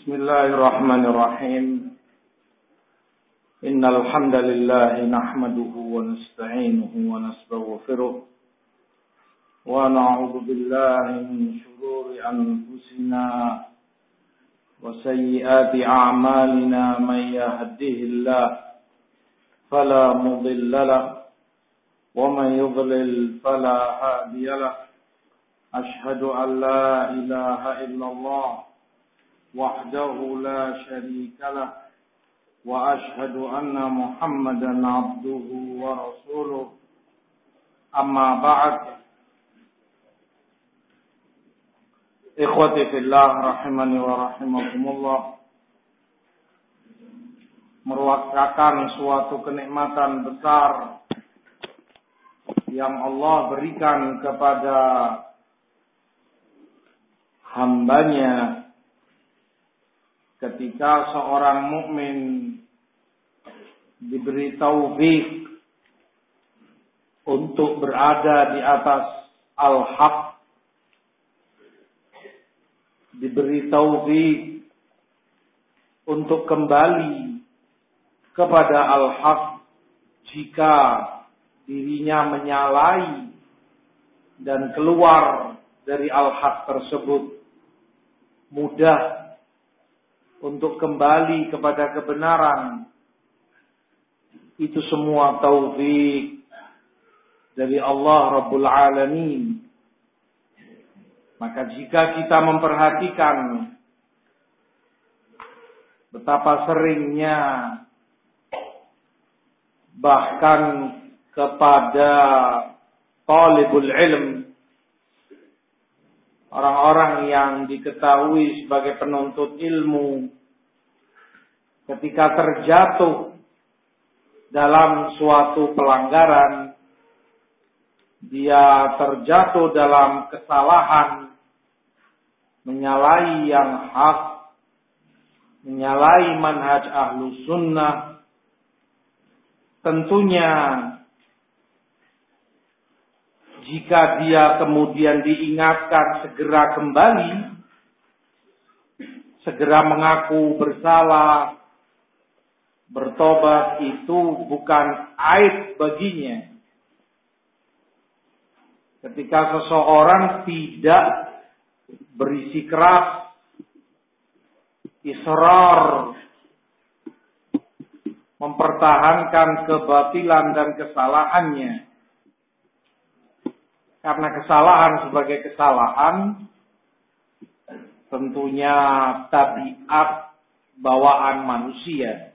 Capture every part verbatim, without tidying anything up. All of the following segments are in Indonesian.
Bismillahirrahmanirrahim. Innal hamdalillah nahmaduhu wa nasta'inuhu wa nastaghfiruh wa na'udzu billahi min shururi anfusina wa sayyiati a'malina may yahdihillahu fala mudilla lahu wa man yudlil fala hadiya lahu. Ashhadu an la ilaha illallah wahdahu la syarika lah wa ashhadu anna Muhammadan abduhu wa rasuluh. Amma ba'd. Ikhwati fillah rahimani wa rahimakumullah. Merupakan suatu kenikmatan besar yang Allah berikan kepada hambanya ketika seorang mukmin diberi taufik untuk berada di atas al-haq, diberi taufik untuk kembali kepada al-haq jika dirinya menyalahi dan keluar dari al-haq tersebut, mudah untuk kembali kepada kebenaran. Itu semua taufik dari Allah Rabbul Alamin. Maka jika kita memperhatikan betapa seringnya bahkan kepada talibul ilm, orang-orang yang diketahui sebagai penuntut ilmu, ketika terjatuh dalam suatu pelanggaran, dia terjatuh dalam kesalahan, menyalahi yang hak, menyalahi manhaj ahlu sunnah, tentunya jika dia kemudian diingatkan segera kembali, segera mengaku bersalah, bertobat, itu bukan aib baginya. Ketika seseorang tidak bersikeras, israr, mempertahankan kebatilan dan kesalahannya, karena kesalahan sebagai kesalahan tentunya tabiat bawaan manusia.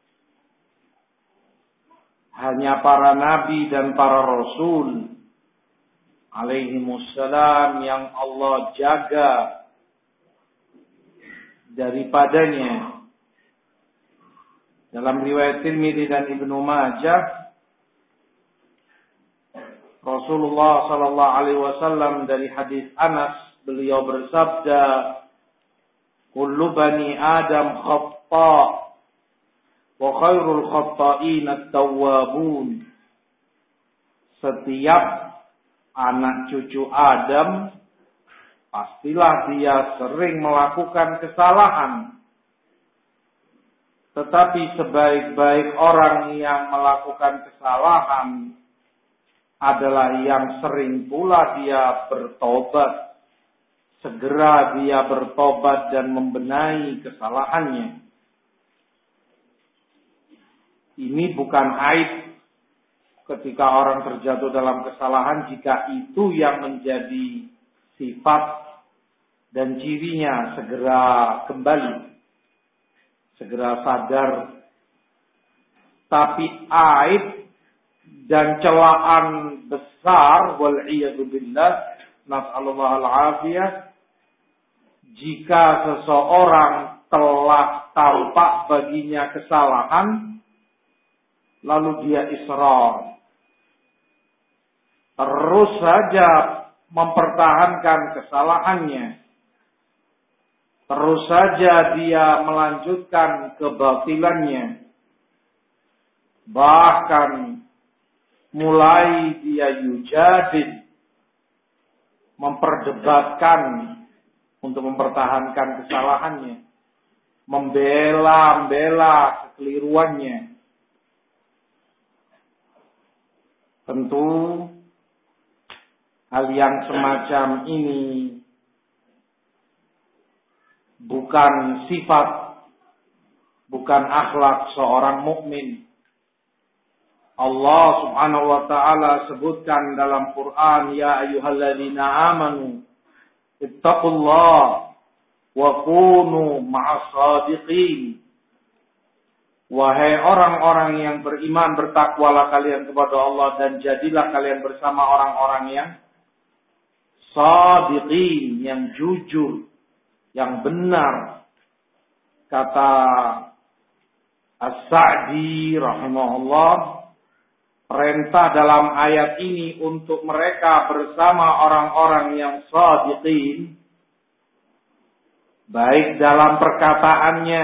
Hanya para nabi dan para rasul alaihimussalam yang Allah jaga daripadanya. Dalam riwayat Tirmidzi dan Ibnu Majah, Rasulullah sallallahu alaihi wasallam dari hadis Anas, beliau bersabda, "Kullu bani Adam khata' wa khairul khata'in at-tawwabun." Setiap anak cucu Adam pastilah dia sering melakukan kesalahan. Tetapi sebaik-baik orang yang melakukan kesalahan adalah yang sering pula dia bertobat. Segera dia bertobat dan membenahi kesalahannya. Ini bukan aib ketika orang terjatuh dalam kesalahan jika itu yang menjadi sifat dan cirinya, segera kembali, segera sadar. Tapi aib dan celaan besar, wal'iyadu billah, nas'alullah al-afiyah, jika seseorang telah tampak baginya kesalahan, lalu dia israr, terus saja mempertahankan kesalahannya, terus saja dia melanjutkan kebatilannya, bahkan mulai dia yujadid, memperdebatkan untuk mempertahankan kesalahannya. membela-bela kekeliruannya. Tentu hal yang semacam ini bukan sifat, bukan akhlak seorang mukmin. Allah Subhanahu wa taala sebutkan dalam Quran, ya ayyuhalladzina amanu ittaqullaha wa kunu ma'as shadiqin. Wahai orang-orang yang beriman, bertakwalah kalian kepada Allah dan jadilah kalian bersama orang-orang yang shadiqin, yang jujur, yang benar. Kata As-Sa'di rahimahullah, perintah dalam ayat ini untuk mereka bersama orang-orang yang shadiqin, baik dalam perkataannya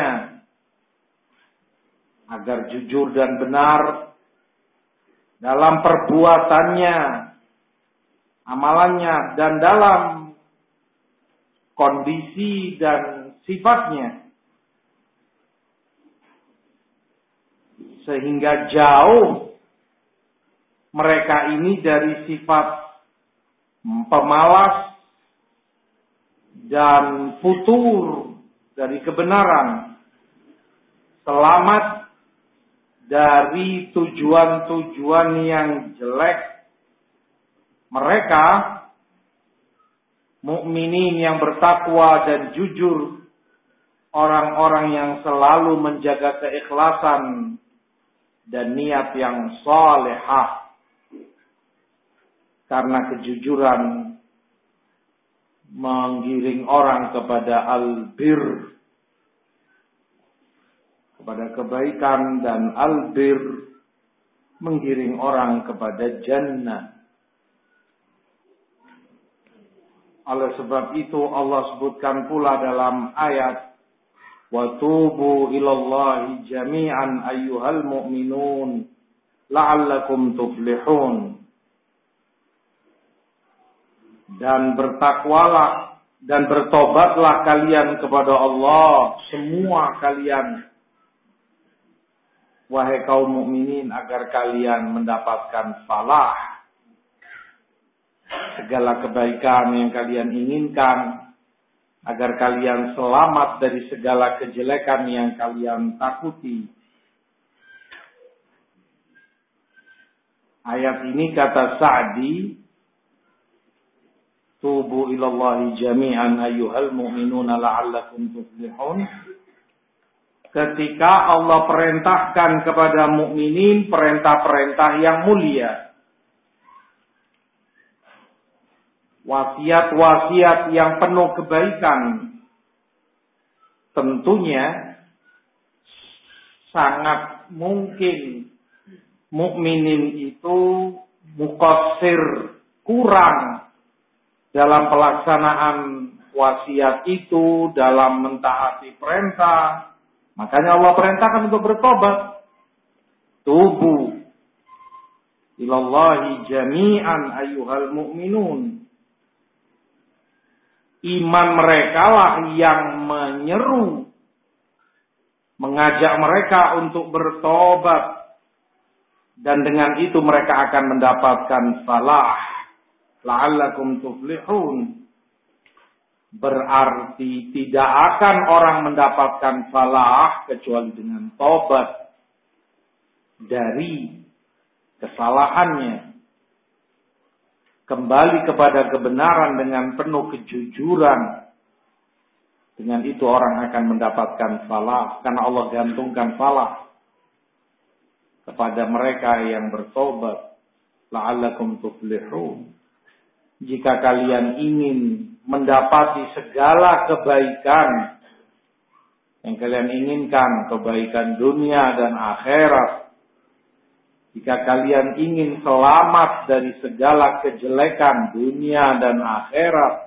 agar jujur dan benar, dalam perbuatannya, amalannya, dan dalam kondisi dan sifatnya, sehingga jauh mereka ini dari sifat pemalas dan futur dari kebenaran, selamat dari tujuan-tujuan yang jelek. Mereka mukminin yang bertakwa dan jujur, orang-orang yang selalu menjaga keikhlasan dan niat yang salehah, karena kejujuran menggiring orang kepada al-bir, kepada kebaikan, dan al-bir menggiring orang kepada jannah. Oleh sebab itu Allah sebutkan pula dalam ayat, wa tubu ilallahi jami'an ayyuhal mu'minun la'allakum tuflihun. Dan bertakwalah dan bertobatlah kalian kepada Allah, semua kalian, wahai kaum mukminin, agar kalian mendapatkan falah. Segala kebaikan yang kalian inginkan, agar kalian selamat dari segala kejelekan yang kalian takuti. Ayat ini kata Sa'di, tubu ilallahi jami'an ayyuhal mu'minuna la'allakum tuflihun. Ketika Allah perintahkan kepada mukminin perintah-perintah yang mulia, wasiat-wasiat yang penuh kebaikan, tentunya sangat mungkin mukminin itu muqassir, kurang dalam pelaksanaan wasiat itu, dalam mentaati perintah. Makanya Allah perintahkan untuk bertobat. Tubu ilallahi jami'an ayyuhal mu'minun. Iman mereka lah yang menyeru, mengajak mereka untuk bertobat, dan dengan itu mereka akan mendapatkan falah. La'allakum tuflihun. Berarti tidak akan orang mendapatkan falah kecuali dengan tobat dari kesalahannya, kembali kepada kebenaran dengan penuh kejujuran. Dengan itu orang akan mendapatkan falah, karena Allah gantungkan falah kepada mereka yang bertobat. La'allakum tuflihun. Jika kalian ingin mendapati segala kebaikan yang kalian inginkan, kebaikan dunia dan akhirat, jika kalian ingin selamat dari segala kejelekan dunia dan akhirat,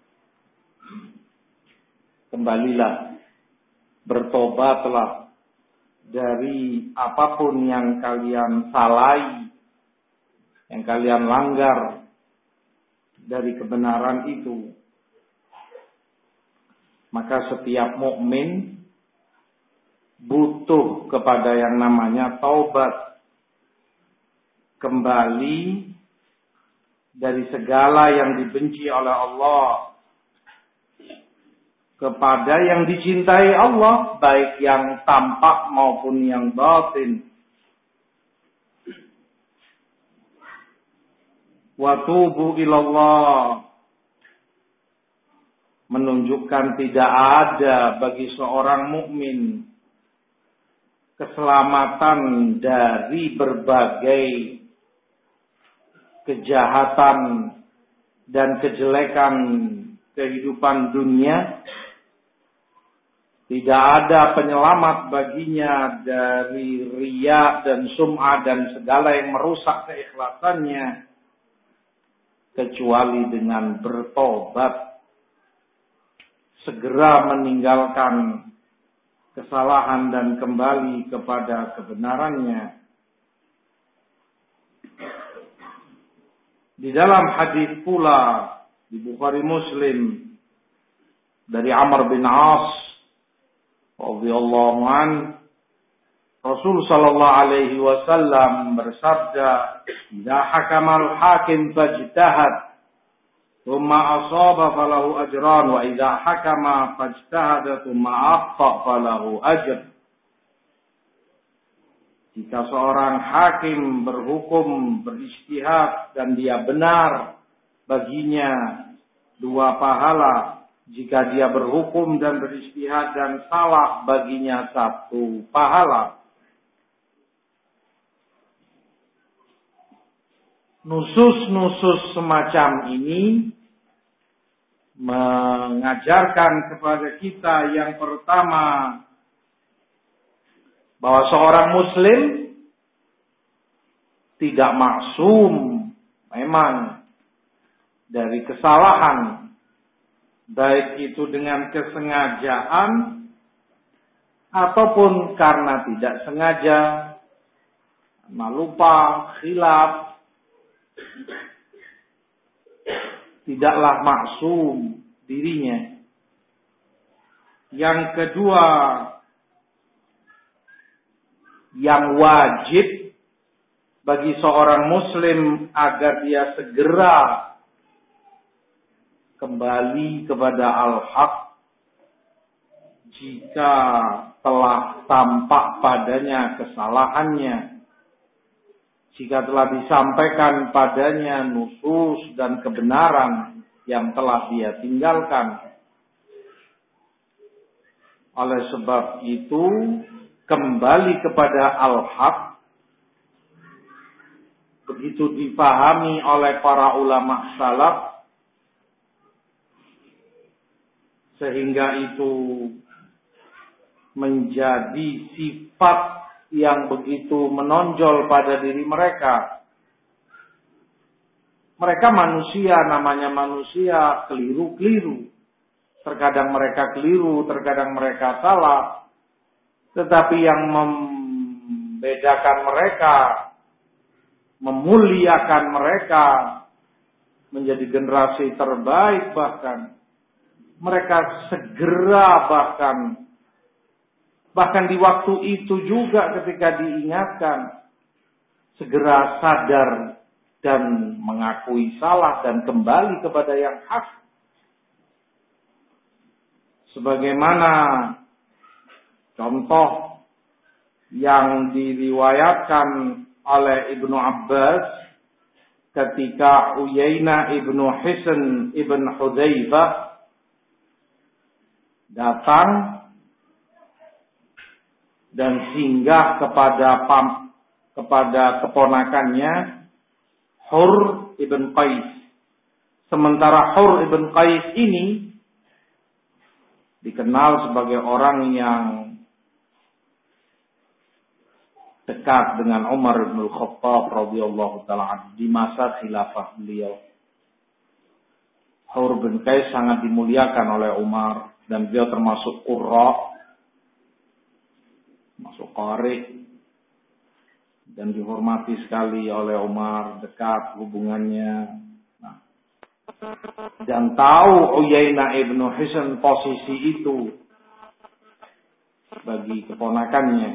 kembalilah, bertobatlah dari apapun yang kalian salai, yang kalian langgar dari kebenaran itu. Maka setiap mukmin butuh kepada yang namanya taubat, kembali dari segala yang dibenci oleh Allah kepada yang dicintai Allah, baik yang tampak maupun yang batin. Wa tubu ilallah, menunjukkan tidak ada bagi seorang mukmin keselamatan dari berbagai kejahatan dan kejelekan kehidupan dunia. Tidak ada penyelamat baginya dari riya dan sum'ah dan segala yang merusak keikhlasannya, kecuali dengan bertobat, segera meninggalkan kesalahan dan kembali kepada kebenarannya. Di dalam hadis pula di Bukhari Muslim dari Amr bin As radhiyallahu anhu, Rasul sallallahu alaihi wasallam bersabda, "Idza hakamal hakim fajtahad, thumma asaba falahu ajran, wa idza hakama fajtahada thumma akhta falahu ajr." Jika seorang hakim berhukum, berijtihad dan dia benar, baginya dua pahala. Jika dia berhukum dan berijtihad dan salah, baginya satu pahala. Nusus-nusus semacam ini mengajarkan kepada kita yang pertama, bahwa seorang muslim tidak maksum memang dari kesalahan, baik itu dengan kesengajaan ataupun karena tidak sengaja, karena lupa, khilaf. Tidaklah maksum dirinya. Yang kedua, yang wajib bagi seorang muslim agar dia segera kembali kepada al-haq jika telah tampak padanya kesalahannya, jika telah disampaikan padanya nusus dan kebenaran yang telah dia tinggalkan. Oleh sebab itu, kembali kepada al-haq begitu dipahami oleh para ulama salaf, sehingga itu menjadi sifat yang begitu menonjol pada diri mereka. Mereka manusia, namanya manusia, keliru-keliru. Terkadang mereka keliru, terkadang mereka salah. Tetapi yang membedakan mereka, memuliakan mereka menjadi generasi terbaik, bahkan mereka segera bahkan bahkan di waktu itu juga ketika diingatkan, segera sadar dan mengakui salah dan kembali kepada yang hak. Sebagaimana contoh yang diriwayatkan oleh Ibnu Abbas ketika Uyainah Ibnu Hisn Ibn Hudzaifah datang dan singgah kepada pam, kepada keponakannya Hur ibn Qais. Sementara Hur ibn Qais ini dikenal sebagai orang yang dekat dengan Umar bin Khattab radhiyallahu taala anhu di masa khilafah beliau. Hur bin Qais sangat dimuliakan oleh Umar dan beliau termasuk qurra, masuk qari, dan dihormati sekali oleh Umar, dekat hubungannya. Nah, dan tahu Uyainah ibnu Hisn posisi itu, bagi keponakannya.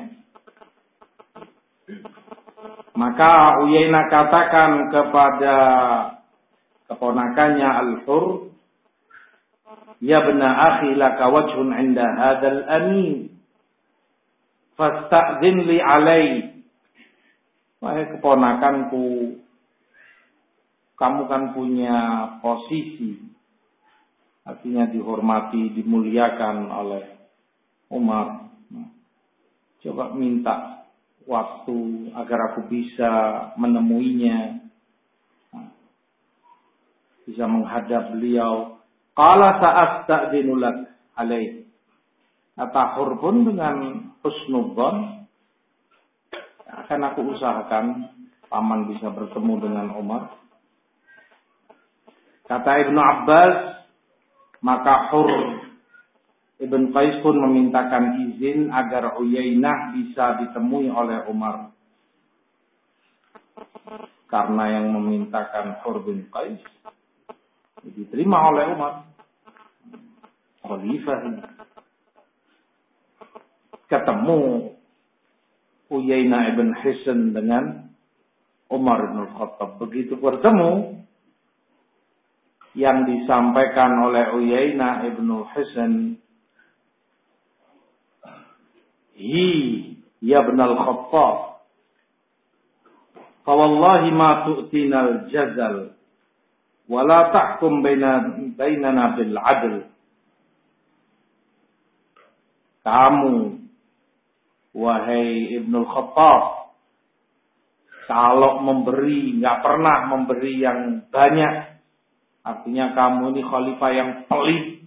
Maka Uyainah katakan kepada keponakannya Al-Hur, "Ya bna akhi laka wajhun 'inda hadzal amin. Fasta'zin li 'alai." Wahai keponakanku, kamu kan punya posisi, artinya dihormati, dimuliakan oleh Umar. Coba minta waktu agar aku bisa menemuinya, bisa menghadap beliau. Qala sa'asta'dinu lak alaih. Kata Hur pun dengan husnudzon, akan aku usahakan paman bisa bertemu dengan Umar. Kata Ibnu Abbas, maka Hur Ibn Qais pun memintakan izin agar Uyainah bisa ditemui oleh Umar. Karena yang memintakan Hur bin Qais diterima oleh Umar. Khalifah ini. Ketemu Uyainah ibn Hisn dengan Umar bin Khattab. Begitu bertemu, yang disampaikan oleh Uyainah ibn Hisn, "Hi ya ibn al-Khattab, fa wallahi ma tu'tina al-jazal wa la tahkum baina bainana bil 'adl." Kamu, wahai Ibnu Khattab, kalau memberi, nggak pernah memberi yang banyak. Artinya kamu ini khalifah yang pelit,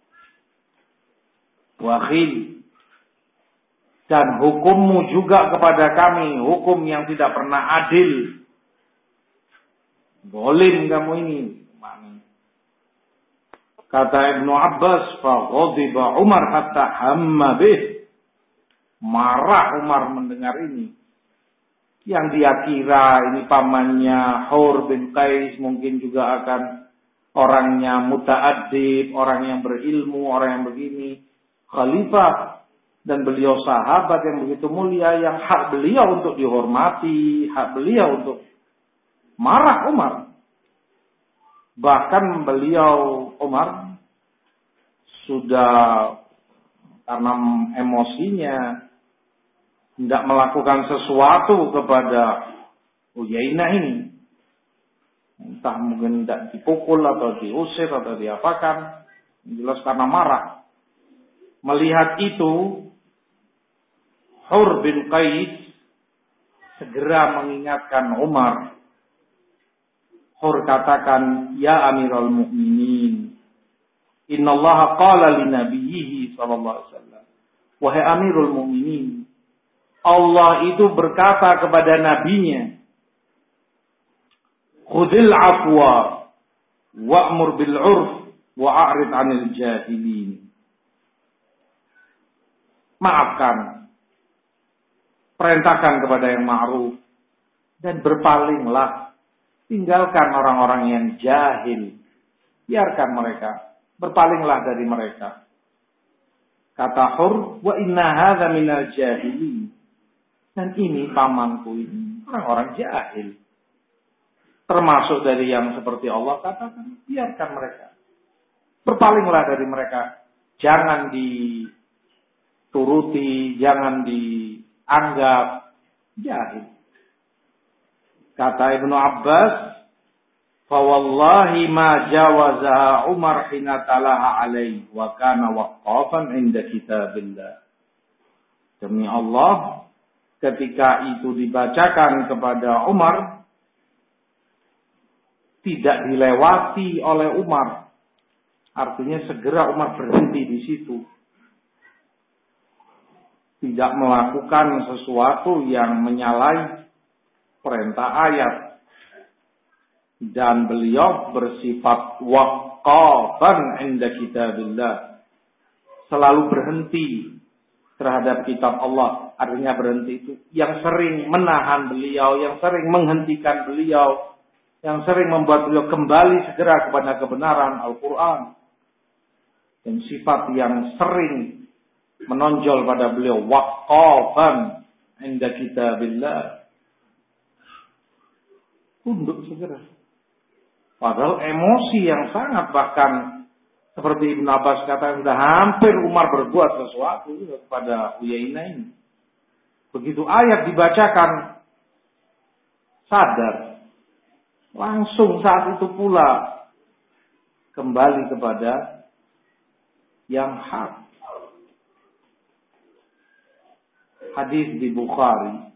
bakhil. Dan hukummu juga kepada kami, hukum yang tidak pernah adil. Zalim kamu ini. Kata Ibnu Abbas, fa ghadiba Umar hatta hamma bih. Marah Umar mendengar ini. Yang dia kira ini pamannya Hur bin Qais mungkin juga akan orangnya muta'addib, orang yang berilmu, orang yang begini. Khalifah dan beliau sahabat yang begitu mulia, yang hak beliau untuk dihormati, hak beliau untuk marah Umar. Bahkan beliau Umar sudah karena emosinya tidak melakukan sesuatu kepada Uyainah ini. Entah mungkin tidak dipukul atau diusir atau diapakan. Jelas karena marah. Melihat itu, Hur bin Qais segera mengingatkan Umar. Hur katakan, "Ya Amirul Mukminin, Inna Allah qala li nabiyhi sallallahu alaihi wasallam." Wahai Amirul Mukminin, Allah itu berkata kepada nabinya, "Khudil afwa wa'mur bil 'urf wa'rid 'anil jahilin." Maafkan, perintahkan kepada yang ma'ruf, dan berpalinglah, tinggalkan orang-orang yang jahil, biarkan mereka, berpalinglah dari mereka. Kata Hur, "Wa inna hadza minal jahilin." Dan ini pamanku ini orang-orang jahil. Termasuk dari yang seperti Allah katakan, biarkan mereka. Berpalinglah dari mereka. Jangan dituruti, jangan dianggap jahil. Kata Ibnu Abbas, "Fa wallahi ma jawazaha Umar hina talaha alaihi wa kana waqqafan 'inda kitabillah." Demi Allah, ketika itu dibacakan kepada Umar, tidak dilewati oleh Umar. Artinya segera Umar berhenti di situ. Tidak melakukan sesuatu yang menyalahi perintah ayat. Dan beliau bersifat waqqafan 'inda kitabillah. Selalu berhenti terhadap kitab Allah. Artinya berhenti itu yang sering menahan beliau, yang sering menghentikan beliau, yang sering membuat beliau kembali segera kepada kebenaran Al-Quran. Dan sifat yang sering menonjol pada beliau waqafan inda kitabillah. Tunduk segera. Padahal emosi yang sangat, bahkan seperti Ibn Abbas katakan sudah hampir Umar berbuat sesuatu kepada Uyainah ini. Begitu ayat dibacakan, sadar. Langsung saat itu pula kembali kepada yang hak. Hadis di Bukhari.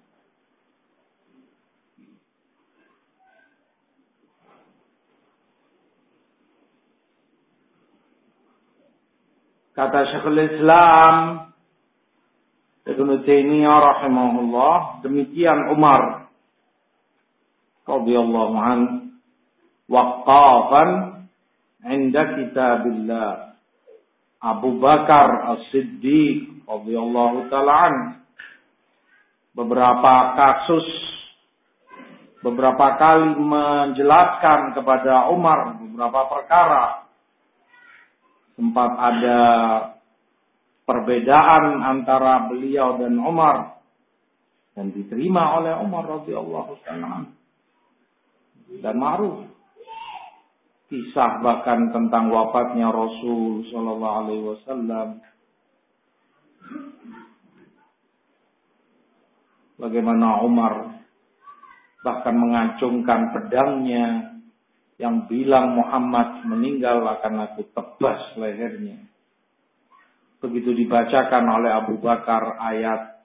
Kata Syekhul Islam Ibnu Taimiyah rahimahullah, demikian Umar radhiyallahu anhu waqafan inda kitabillah. Abu Bakar As-Siddiq radhiyallahu taala anhu beberapa kasus beberapa kali menjelaskan kepada Umar beberapa perkara. Sempat ada perbedaan antara beliau dan Umar dan diterima oleh Umar radhiyallahu taala anhu. Dan ma'ruf kisah bahkan tentang wafatnya Rasul sallallahu alaihi wasallam. Bagaimana Umar bahkan mengacungkan pedangnya yang bilang Muhammad meninggal akan aku tebas lehernya. Begitu dibacakan oleh Abu Bakar ayat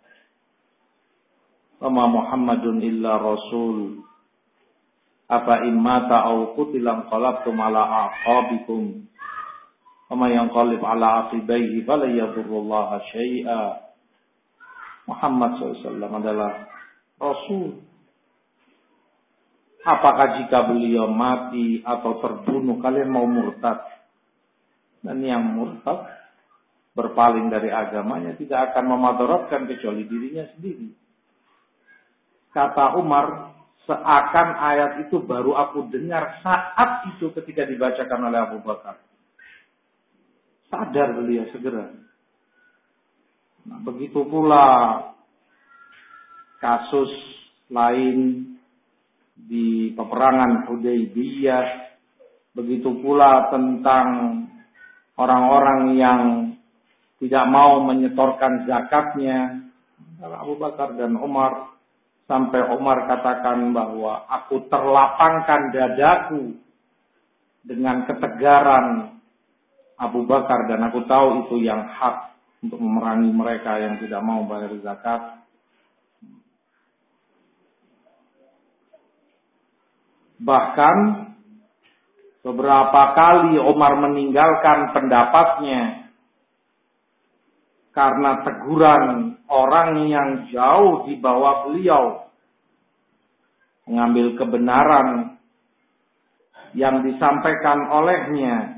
"Wa Muhammadun illa rasul apa in mata aw qutila qalabtum ala aqabikum wa may yanqalib ala aqibaihi fala yadurrullaha syai'a." Muhammad shallallahu alaihi wasallam adalah rasul. Apakah jika beliau mati atau terbunuh kalian mau murtad? Dan yang murtad berpaling dari agamanya tidak akan memadaratkan kecuali dirinya sendiri. Kata Umar, seakan ayat itu baru aku dengar saat itu ketika dibacakan oleh Abu Bakar. Sadar beliau segera. Nah, begitu pula kasus lain di peperangan Hudaybiyah, begitu pula tentang orang-orang yang tidak mau menyetorkan zakatnya, Abu Bakar dan Umar, sampai Umar katakan bahwa aku terlapangkan dadaku dengan ketegaran Abu Bakar dan aku tahu itu yang hak untuk memerangi mereka yang tidak mau bayar zakat. Bahkan beberapa kali Umar meninggalkan pendapatnya karena teguran orang yang jauh di bawah beliau, mengambil kebenaran yang disampaikan olehnya.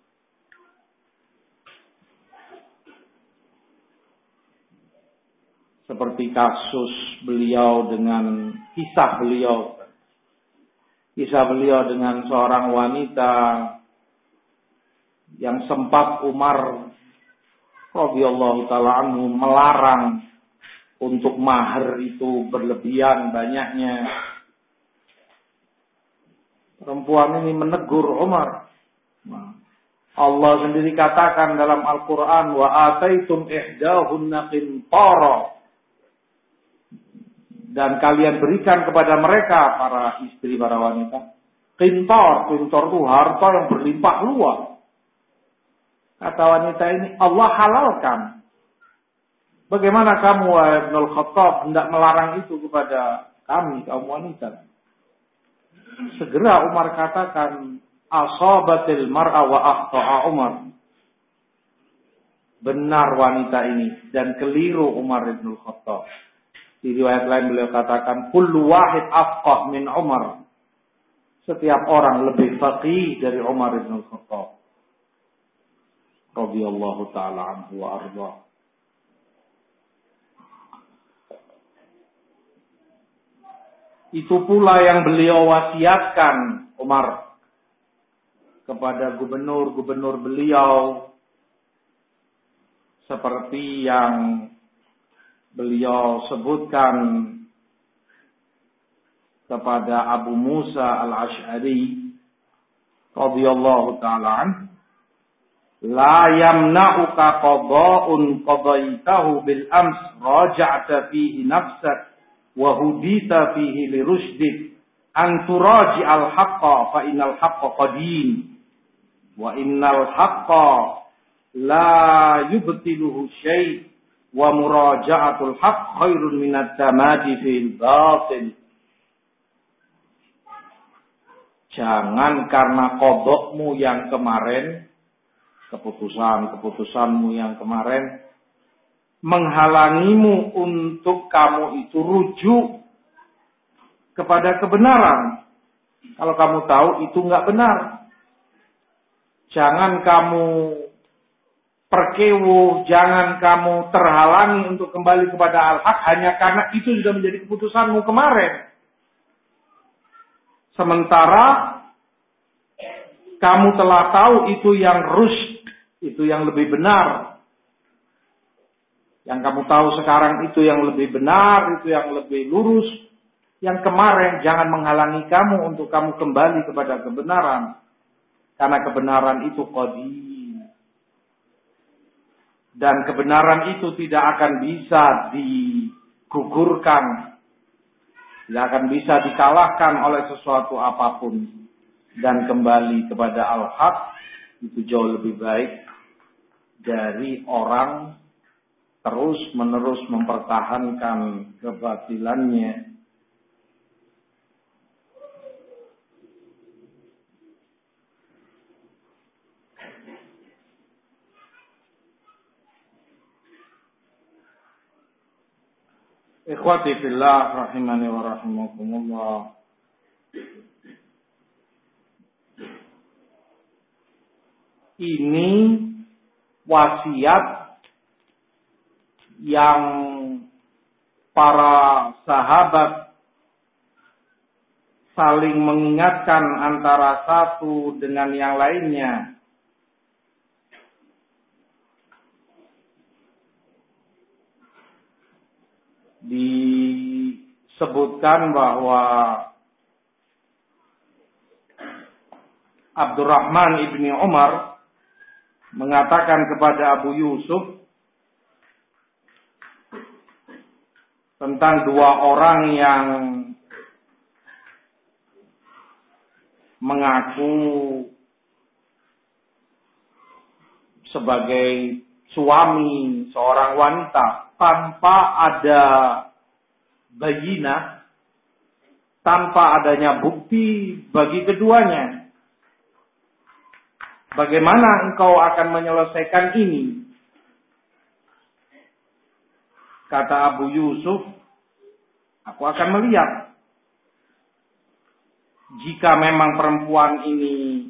Seperti kasus beliau dengan kisah beliau Kisah beliau dengan seorang wanita yang sempat Umar radhiyallahu taala anhu melarang untuk mahar itu berlebihan banyaknya. Perempuan ini menegur Umar. Allah sendiri katakan dalam Al-Quran, wa ataitum ihdahunna qintara. Dan kalian berikan kepada mereka, para istri, para wanita, qintar. Qintar itu harta yang berlimpah luas. Kata wanita ini, Allah halalkan. Bagaimana kamu, wahai Ibnul Khattab, hendak melarang itu kepada kami, kaum wanita? Segera Umar katakan, asabatil mar'a wa akhta'a Umar. Benar wanita ini, dan keliru Umar Ibnul Khattab. Di riwayat lain beliau katakan, kullu wahid afqah min Umar. Setiap orang lebih faqih dari Umar bin Khattab radhiyallahu taala anhu wa arda. Itu pula yang beliau wasiatkan Umar kepada gubernur-gubernur beliau seperti yang beliau sebutkan kepada Abu Musa al-Ash'ari radhiyallahu ta'ala anhu, la yamna'uka qada'un qadaitahu bil ams raja'ta fihi nafsak wa hudita fihi li rushdik an turaji al haqqa fa innal haqqa qadim wa innal haqqa la yubtiluhu syai' wa muraja'atul haqq khairun minat tamadi fil batil. Jangan karena kodokmu yang kemarin, keputusan-keputusanmu yang kemarin, menghalangimu untuk kamu itu rujuk kepada kebenaran. Kalau kamu tahu itu enggak benar. Jangan kamu perkewo, jangan kamu terhalangi untuk kembali kepada al-haq hanya karena itu sudah menjadi keputusanmu kemarin. Sementara kamu telah tahu itu yang rusyd, itu yang lebih benar. Yang kamu tahu sekarang itu yang lebih benar, itu yang lebih lurus. Yang kemarin jangan menghalangi kamu untuk kamu kembali kepada kebenaran. Karena kebenaran itu qadim. Dan kebenaran itu tidak akan bisa digugurkan. Tidak akan bisa dikalahkan oleh sesuatu apapun. Dan kembali kepada al-haq itu jauh lebih baik dari orang terus menerus mempertahankan kebatilannya. Ikhwati fillah rahimani wa rahimakumullah. Ini wasiat yang para sahabat saling mengingatkan antara satu dengan yang lainnya. Disebutkan bahwa Abdurrahman ibni Umar mengatakan kepada Abu Yusuf tentang dua orang yang mengaku sebagai suami seorang wanita tanpa ada bayinah, tanpa adanya bukti bagi keduanya. Bagaimana engkau akan menyelesaikan ini? Kata Abu Yusuf, aku akan melihat. Jika memang perempuan ini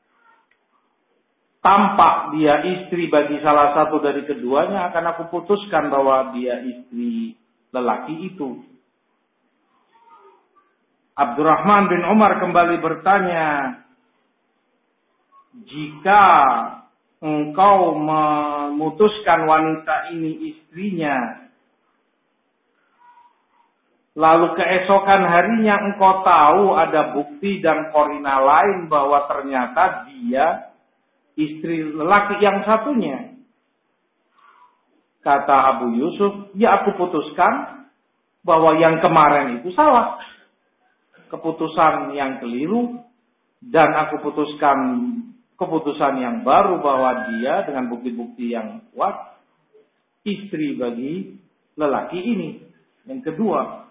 tampak dia istri bagi salah satu dari keduanya, akan aku putuskan bahwa dia istri lelaki itu. Abdurrahman bin Umar kembali bertanya, jika engkau memutuskan wanita ini istrinya, lalu keesokan harinya engkau tahu ada bukti dan korina lain bahwa ternyata dia istri lelaki yang satunya. Kata Abu Yusuf, ya aku putuskan bahwa yang kemarin itu salah. Keputusan yang keliru. Dan aku putuskan keputusan yang baru bahwa dia dengan bukti-bukti yang kuat istri bagi lelaki ini. Yang kedua,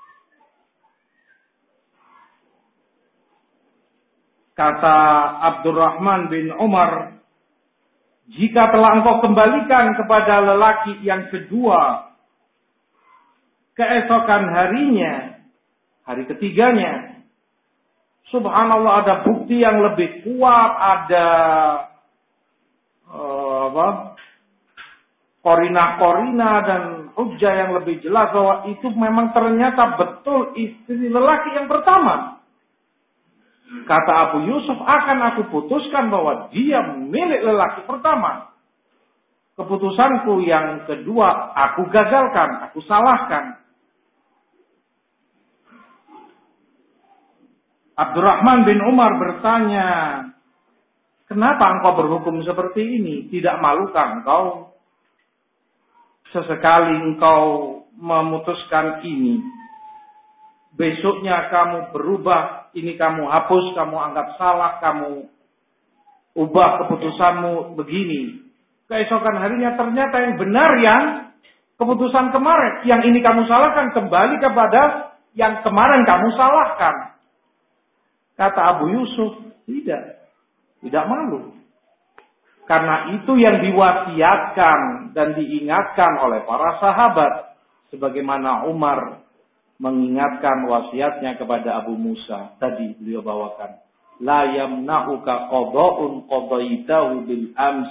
kata Abdurrahman bin Umar, jika telah engkau kembalikan kepada lelaki yang kedua, keesokan harinya, hari ketiganya, subhanallah ada bukti yang lebih kuat, ada uh, apa, korina-korina dan hujjah yang lebih jelas bahwa itu memang ternyata betul istri lelaki yang pertama. Kata Abu Yusuf, akan aku putuskan bahwa dia milik lelaki pertama. keputusanku yang kedua aku gagalkan, aku salahkan. Abdurrahman bin Umar bertanya, kenapa engkau berhukum seperti ini? Tidak malukah engkau? Sesekali engkau memutuskan ini, besoknya kamu berubah, ini kamu hapus, kamu anggap salah, kamu ubah keputusanmu begini. Keesokan harinya ternyata yang benar yang keputusan kemarin. Yang ini kamu salahkan, kembali kepada yang kemarin kamu salahkan. Kata Abu Yusuf, tidak. Tidak malu. Karena itu yang diwasiatkan dan diingatkan oleh para sahabat. Sebagaimana Umar mengingatkan wasiatnya kepada Abu Musa. Tadi beliau bawakan. La yamna'uka qada'un qadaitahu bil ams.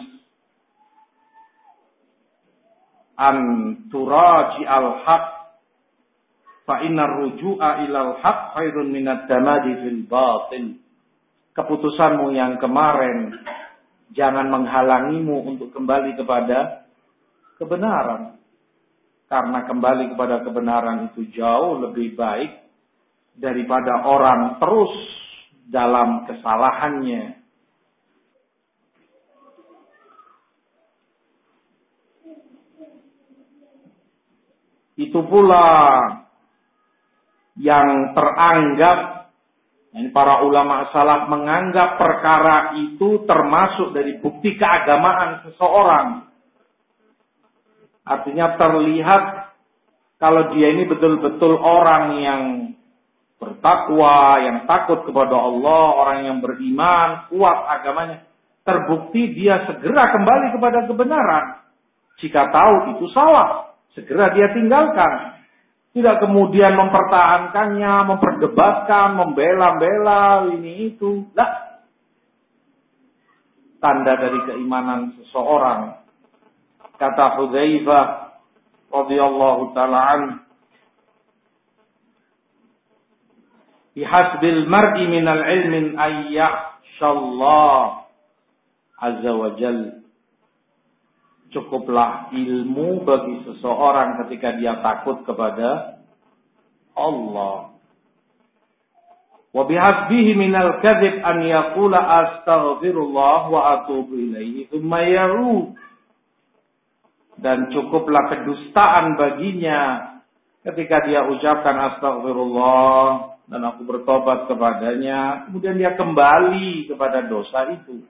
An turaji al-haq. Fa innar ruju'a ilal haq khairun minat damadi fil batil. Keputusanmu yang kemarin jangan menghalangimu untuk kembali kepada kebenaran. Karena kembali kepada kebenaran itu jauh lebih baik daripada orang terus dalam kesalahannya. Itu pula yang teranggap, ini para ulama salaf menganggap perkara itu termasuk dari bukti keagamaan seseorang. Artinya terlihat kalau dia ini betul-betul orang yang bertakwa, yang takut kepada Allah, orang yang beriman, kuat agamanya. Terbukti dia segera kembali kepada kebenaran. Jika tahu itu salah, segera dia tinggalkan. Tidak kemudian mempertahankannya, memperdebatkan, membela-bela ini itu. Lah. Tanda dari keimanan seseorang. Kata Hudzaifah radhiyallahu ta'ala anhu, bihasbil mar'i minal ilmin ayyakhshallah azza wa jalla. Cukuplah ilmu bagi seseorang ketika dia takut kepada Allah. Wa bihasbihi minal kadhib an yaqula astaghfirullah wa atubu ilaihi tsumma ya'ud. Dan cukuplah kedustaan baginya ketika dia ucapkan astagfirullah dan aku bertobat kepadanya, kemudian dia kembali kepada dosa itu.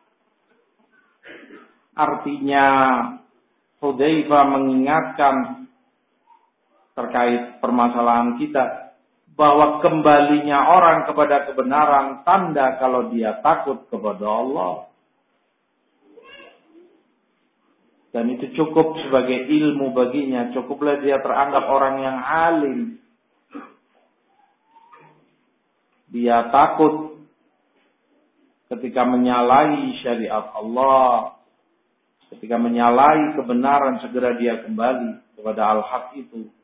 Artinya Hudzaifah mengingatkan terkait permasalahan kita bahwa kembalinya orang kepada kebenaran tanda kalau dia takut kepada Allah. Dan itu cukup sebagai ilmu baginya. Cukuplah dia teranggap orang yang alim. Dia takut ketika menyalahi syariat Allah. Ketika menyalahi kebenaran, segera dia kembali kepada al-haq itu.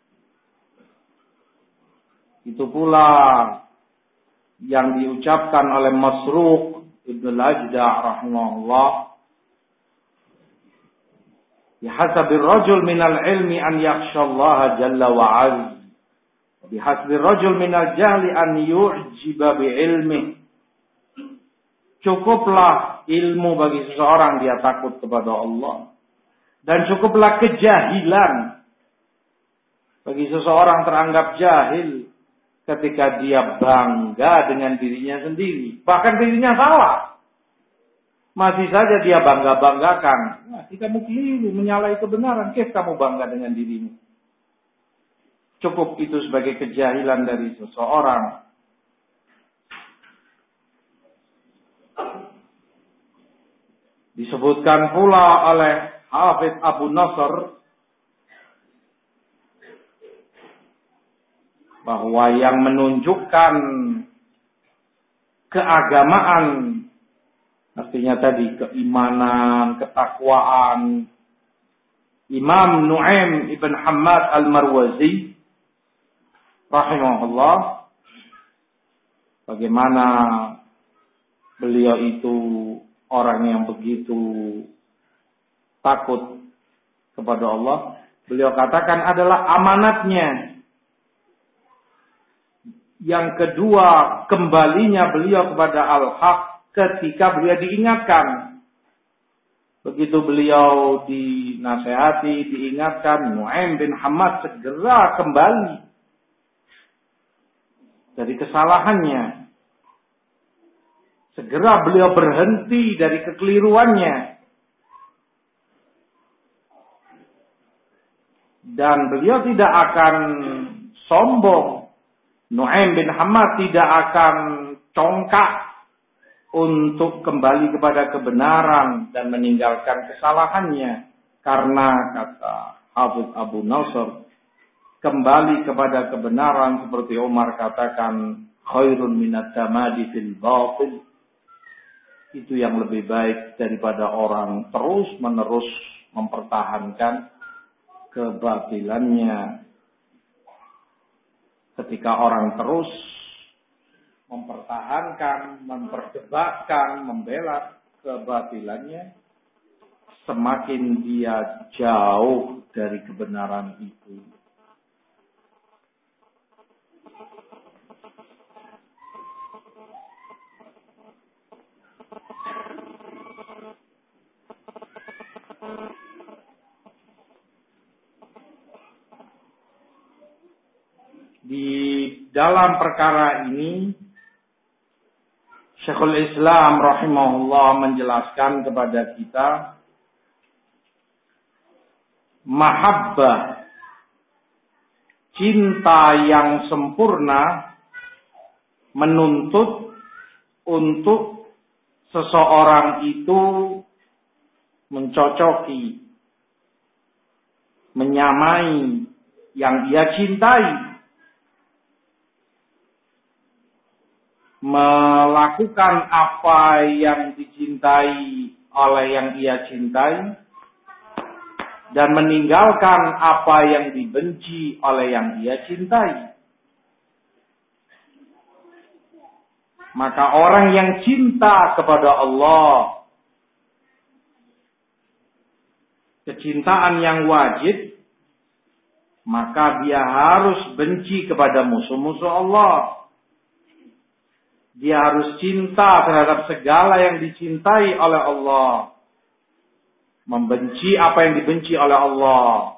Itu pula yang diucapkan oleh Masruq Ibn al-Ajda' rahimahullah. Bihasabir rajul minal ilmi an yakhshallaha jalla wa azz. Bihasabir rajul minal jahli an yu'jiba bi'ilmi. Cukuplah ilmu bagi seseorang dia takut kepada Allah. Dan cukuplah kejahilan bagi seseorang teranggap jahil ketika dia bangga dengan dirinya sendiri. Bahkan dirinya salah. Masih saja dia bangga-banggakan. Nah, kamu keliru, menyalahi kebenaran. Kif kamu bangga dengan dirimu? Cukup itu sebagai kejahilan dari seseorang. Disebutkan pula oleh Hafidz Abu Nasr bahwa yang menunjukkan keagamaan, artinya tadi keimanan, ketakwaan, Imam Nu'aim ibn Hammad al-Marwazi rahimahullah, bagaimana beliau itu orang yang begitu takut kepada Allah, beliau katakan adalah amanatnya. Yang kedua, kembalinya beliau kepada al-haq ketika beliau diingatkan. Begitu beliau dinasehati, diingatkan, Nu'aim bin Hammad segera kembali dari kesalahannya. Segera beliau berhenti dari kekeliruannya. Dan beliau tidak akan sombong. Nu'aim bin Hammad tidak akan congkak untuk kembali kepada kebenaran dan meninggalkan kesalahannya. Karena kata Hafidz Abu Nasr, kembali kepada kebenaran seperti Umar katakan, khairun minat tamadi fil batil. Itu yang lebih baik daripada orang terus menerus mempertahankan kebatilannya. Ketika orang terus mempertahankan, memperdebatkan, membela kebatilannya, semakin dia jauh dari kebenaran itu. Di dalam perkara ini Syekhul Islam rahimahullah menjelaskan kepada kita mahabbah, cinta yang sempurna menuntut untuk seseorang itu mencocoki, menyamai yang ia cintai, melakukan apa yang dicintai oleh yang ia cintai, dan meninggalkan apa yang dibenci oleh yang ia cintai. Maka orang yang cinta kepada Allah, kecintaan yang wajib, maka dia harus benci kepada musuh-musuh Allah. Dia harus cinta terhadap segala yang dicintai oleh Allah. Membenci apa yang dibenci oleh Allah.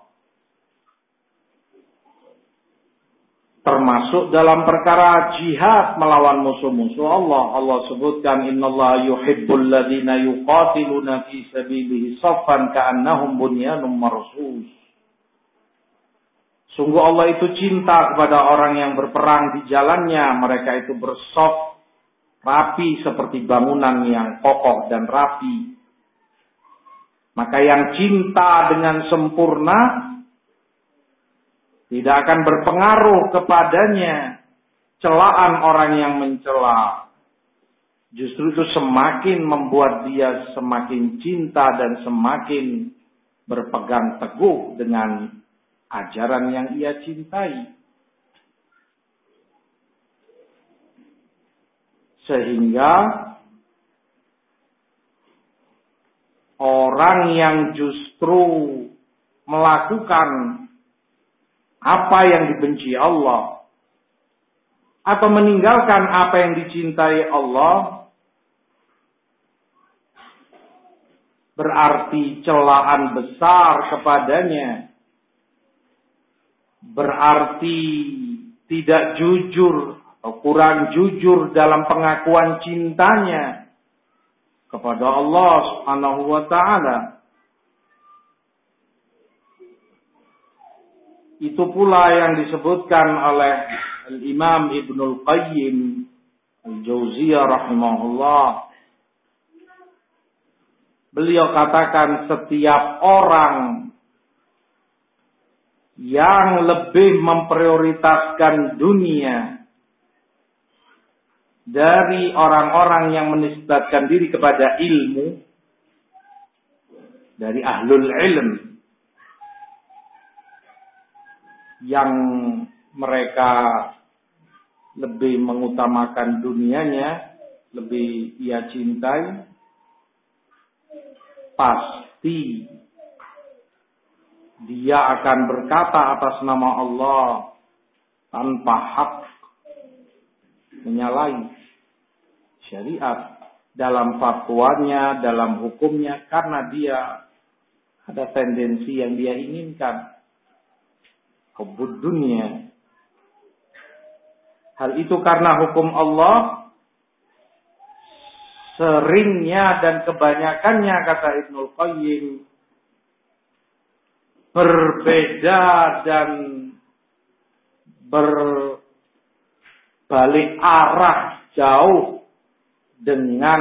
Termasuk dalam perkara jihad melawan musuh-musuh Allah. Allah sebutkan, innallaha yuhibbul ladzina yuqatiluna fi sabilihi saffan ka'annahum bunyanun marsus. Sungguh Allah itu cinta kepada orang yang berperang di jalannya. Mereka itu bersaf rapi seperti bangunan yang kokoh dan rapi. Maka yang cinta dengan sempurna tidak akan berpengaruh kepadanya celaan orang yang mencela. Justru itu semakin membuat dia semakin cinta dan semakin berpegang teguh dengan ajaran yang ia cintai. Sehingga orang yang justru melakukan apa yang dibenci Allah atau meninggalkan apa yang dicintai Allah berarti celaan besar kepadanya, berarti tidak jujur atau kurang jujur dalam pengakuan cintanya kepada Allah Subhanahu wa taala. Itu pula yang disebutkan oleh Al-Imam Ibnul Qayyim Al-Jauziyah rahimahullah. Beliau katakan setiap orang yang lebih memprioritaskan dunia dari orang-orang yang menisbatkan diri kepada ilmu, dari ahlul ilm, yang mereka lebih mengutamakan dunianya, lebih ia cintai, pasti dia akan berkata atas nama Allah tanpa hak, menyalahi syariat dalam fatwanya, dalam hukumnya, karena dia ada tendensi yang dia inginkan, hubbud dunia. Hal itu karena hukum Allah seringnya dan kebanyakannya, kata Ibnul Qayyim, berbeda dan berbalik arah jauh dengan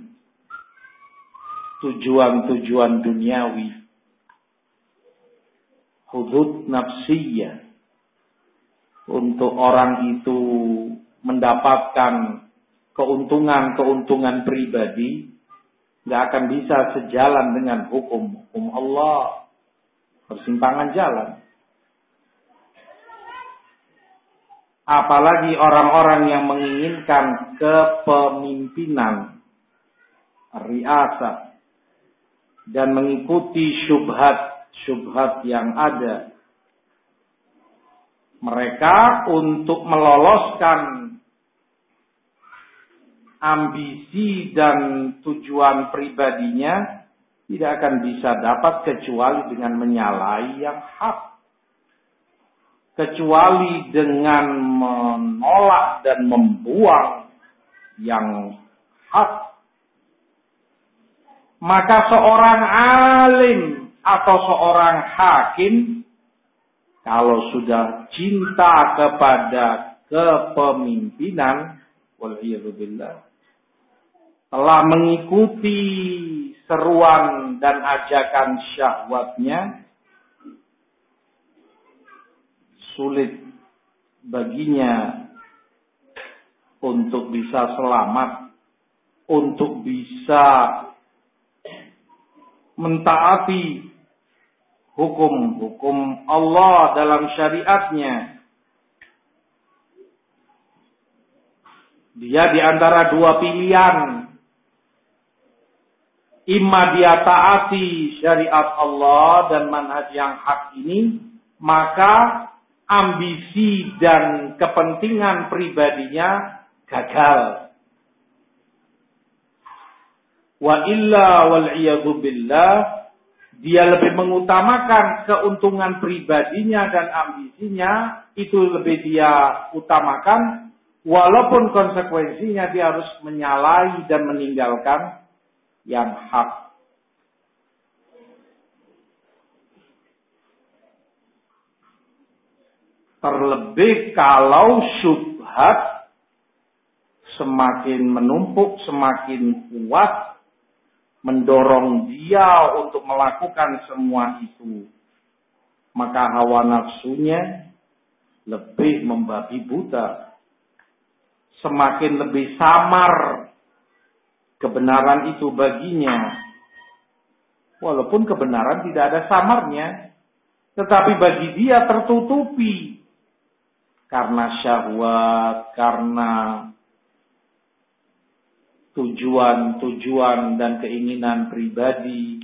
tujuan-tujuan duniawi, hudud nafsiyah, untuk orang itu mendapatkan keuntungan-keuntungan pribadi, nggak akan bisa sejalan dengan hukum hukum Allah, persimpangan jalan. Apalagi orang-orang yang menginginkan kepemimpinan, riasa, dan mengikuti syubhat-syubhat yang ada. Mereka untuk meloloskan ambisi dan tujuan pribadinya tidak akan bisa dapat kecuali dengan menyalahi yang hak. Kecuali dengan menolak dan membuang yang hak. Maka seorang alim atau seorang hakim, kalau sudah cinta kepada kepemimpinan, waliyadzubillah, telah mengikuti seruan dan ajakan syahwatnya, sulit baginya untuk bisa selamat, untuk bisa mentaati hukum-hukum Allah dalam syariatnya. Dia di antara dua pilihan. Imma dia taati syariat Allah dan manhaj yang hak ini, maka ambisi dan kepentingan pribadinya gagal. Wa illa wal'iyadu billah, dia lebih mengutamakan keuntungan pribadinya dan ambisinya, itu lebih dia utamakan, walaupun konsekuensinya dia harus menyalahi dan meninggalkan yang hak. Terlebih kalau syubhat semakin menumpuk, semakin kuat, mendorong dia untuk melakukan semua itu, maka hawa nafsunya lebih membabi buta. Semakin lebih samar kebenaran itu baginya. Walaupun kebenaran tidak ada samarnya, tetapi bagi dia tertutupi. Karena syahwat, karena tujuan-tujuan dan keinginan pribadi.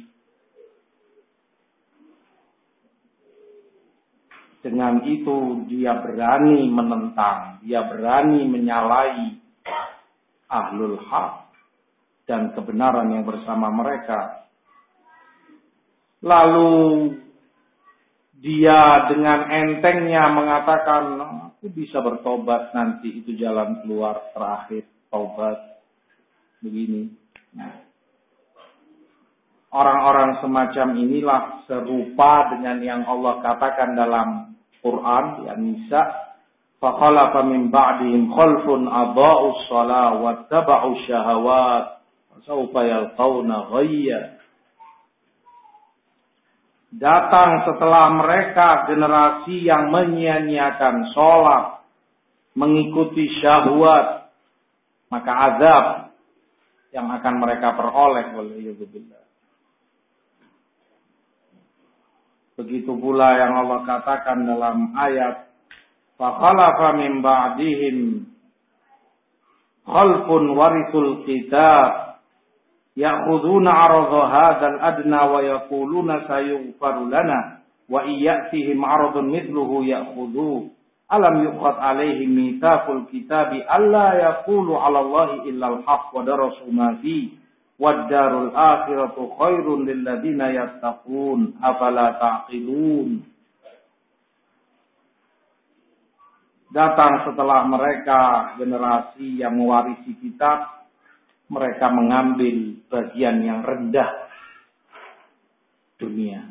Dengan itu dia berani menentang, dia berani menyalahi ahlul haq dan kebenaran yang bersama mereka. Lalu dia dengan entengnya mengatakan, aku bisa bertobat nanti, itu jalan keluar terakhir, taubat. Begini. Nah, orang-orang semacam inilah serupa dengan yang Allah katakan dalam Quran, ya Nisa, فَخَلَفَ مِنْ بَعْدِهِمْ خَلْفٌ أَضَاعُوا الصَّلَاةَ وَاتَّبَعُوا الشَّهَوَاتِ فَسَوْفَ يَلْقَوْنَ غَيًّا. Datang setelah mereka generasi yang menyia-nyiakan sholat, mengikuti syahwat, maka azab yang akan mereka peroleh. Waliyadzubillah. Begitu pula yang Allah katakan dalam ayat, فَخَلَفَ مِنْ بَعْدِهِمْ خَلْفٌ وَرِثُوا الْكِتَابَ يَأْخُذُونَ عَرَضَ هَذَا الْأَدْنَى وَيَقُولُونَ سَيُغْفَرُ لَنَا wa iyyatihim 'aradun mithluhu ya'khudhu alam yuqad 'alaihim mitsaqul kitabi alla yaqulu 'ala Allahi illa al-haqq wa darasu ma fi wad darul akhiratu khairun lil ladzina yattaqun afala ta'qilun. Datang setelah mereka generasi yang mewarisi kitab, mereka mengambil bagian yang rendah dunia.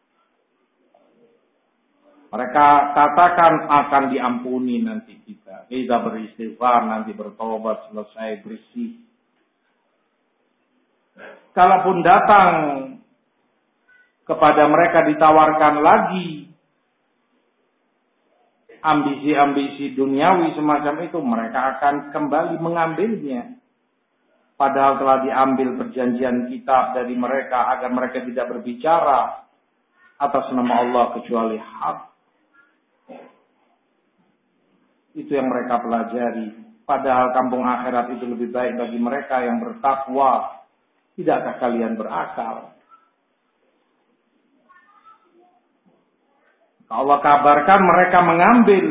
Mereka katakan akan diampuni nanti kita. Kita beristighfar, nanti bertobat, selesai bersih. Kalaupun datang kepada mereka ditawarkan lagi ambisi-ambisi duniawi semacam itu, mereka akan kembali mengambilnya. Padahal telah diambil perjanjian kitab dari mereka agar mereka tidak berbicara atas nama Allah kecuali hak. Itu yang mereka pelajari. Padahal kampung akhirat itu lebih baik bagi mereka yang bertakwa. Tidakkah kalian berakal? Allah kabarkan mereka mengambil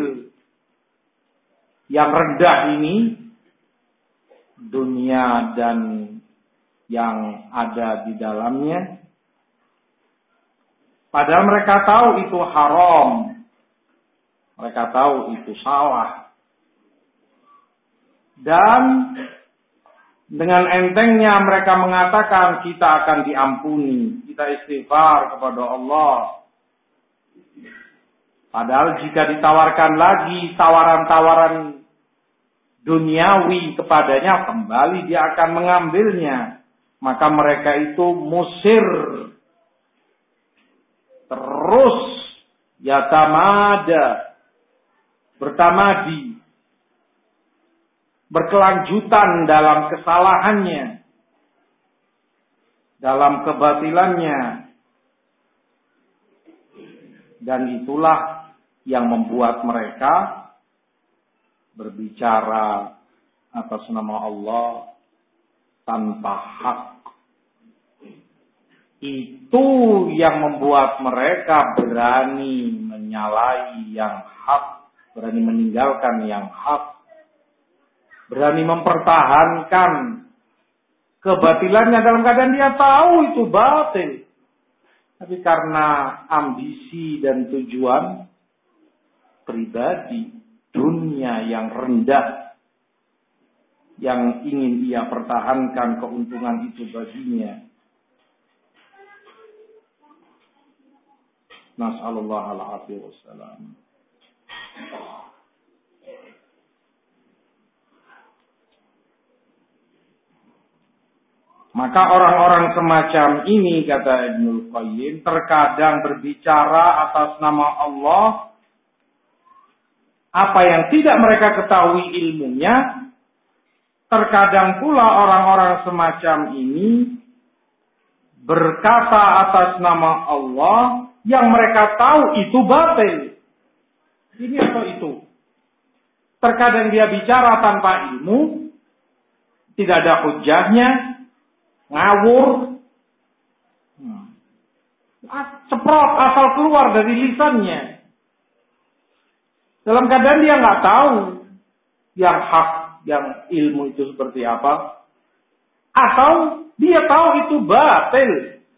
yang rendah ini, dunia dan yang ada di dalamnya. Padahal mereka tahu itu haram. Mereka tahu itu salah. Dan dengan entengnya mereka mengatakan kita akan diampuni. Kita istighfar kepada Allah. Padahal jika ditawarkan lagi tawaran-tawaran duniawi kepadanya, kembali dia akan mengambilnya. Maka mereka itu musir. Terus yatamada. Bertamadi. Berkelanjutan dalam kesalahannya. Dalam kebatilannya. Dan itulah yang membuat mereka berbicara atas nama Allah tanpa hak. Itu yang membuat mereka berani menyalahi yang hak, berani meninggalkan yang hak, berani mempertahankan kebatilannya dalam keadaan dia tahu itu batil. Tapi karena ambisi dan tujuan pribadi, dunia yang rendah, yang ingin ia pertahankan keuntungan itu baginya. Nas'alullah al-afiyah wassalam. Maka orang-orang semacam ini, kata Ibnul Qayyim, terkadang berbicara atas nama Allah apa yang tidak mereka ketahui ilmunya. Terkadang pula orang-orang semacam ini berkata atas nama Allah yang mereka tahu itu batil. Ini atau itu. Terkadang dia bicara tanpa ilmu, tidak ada hujahnya, ngawur, ceprot asal keluar dari lisannya. Dalam keadaan dia nggak tahu yang hak, yang ilmu itu seperti apa, atau dia tahu itu batil.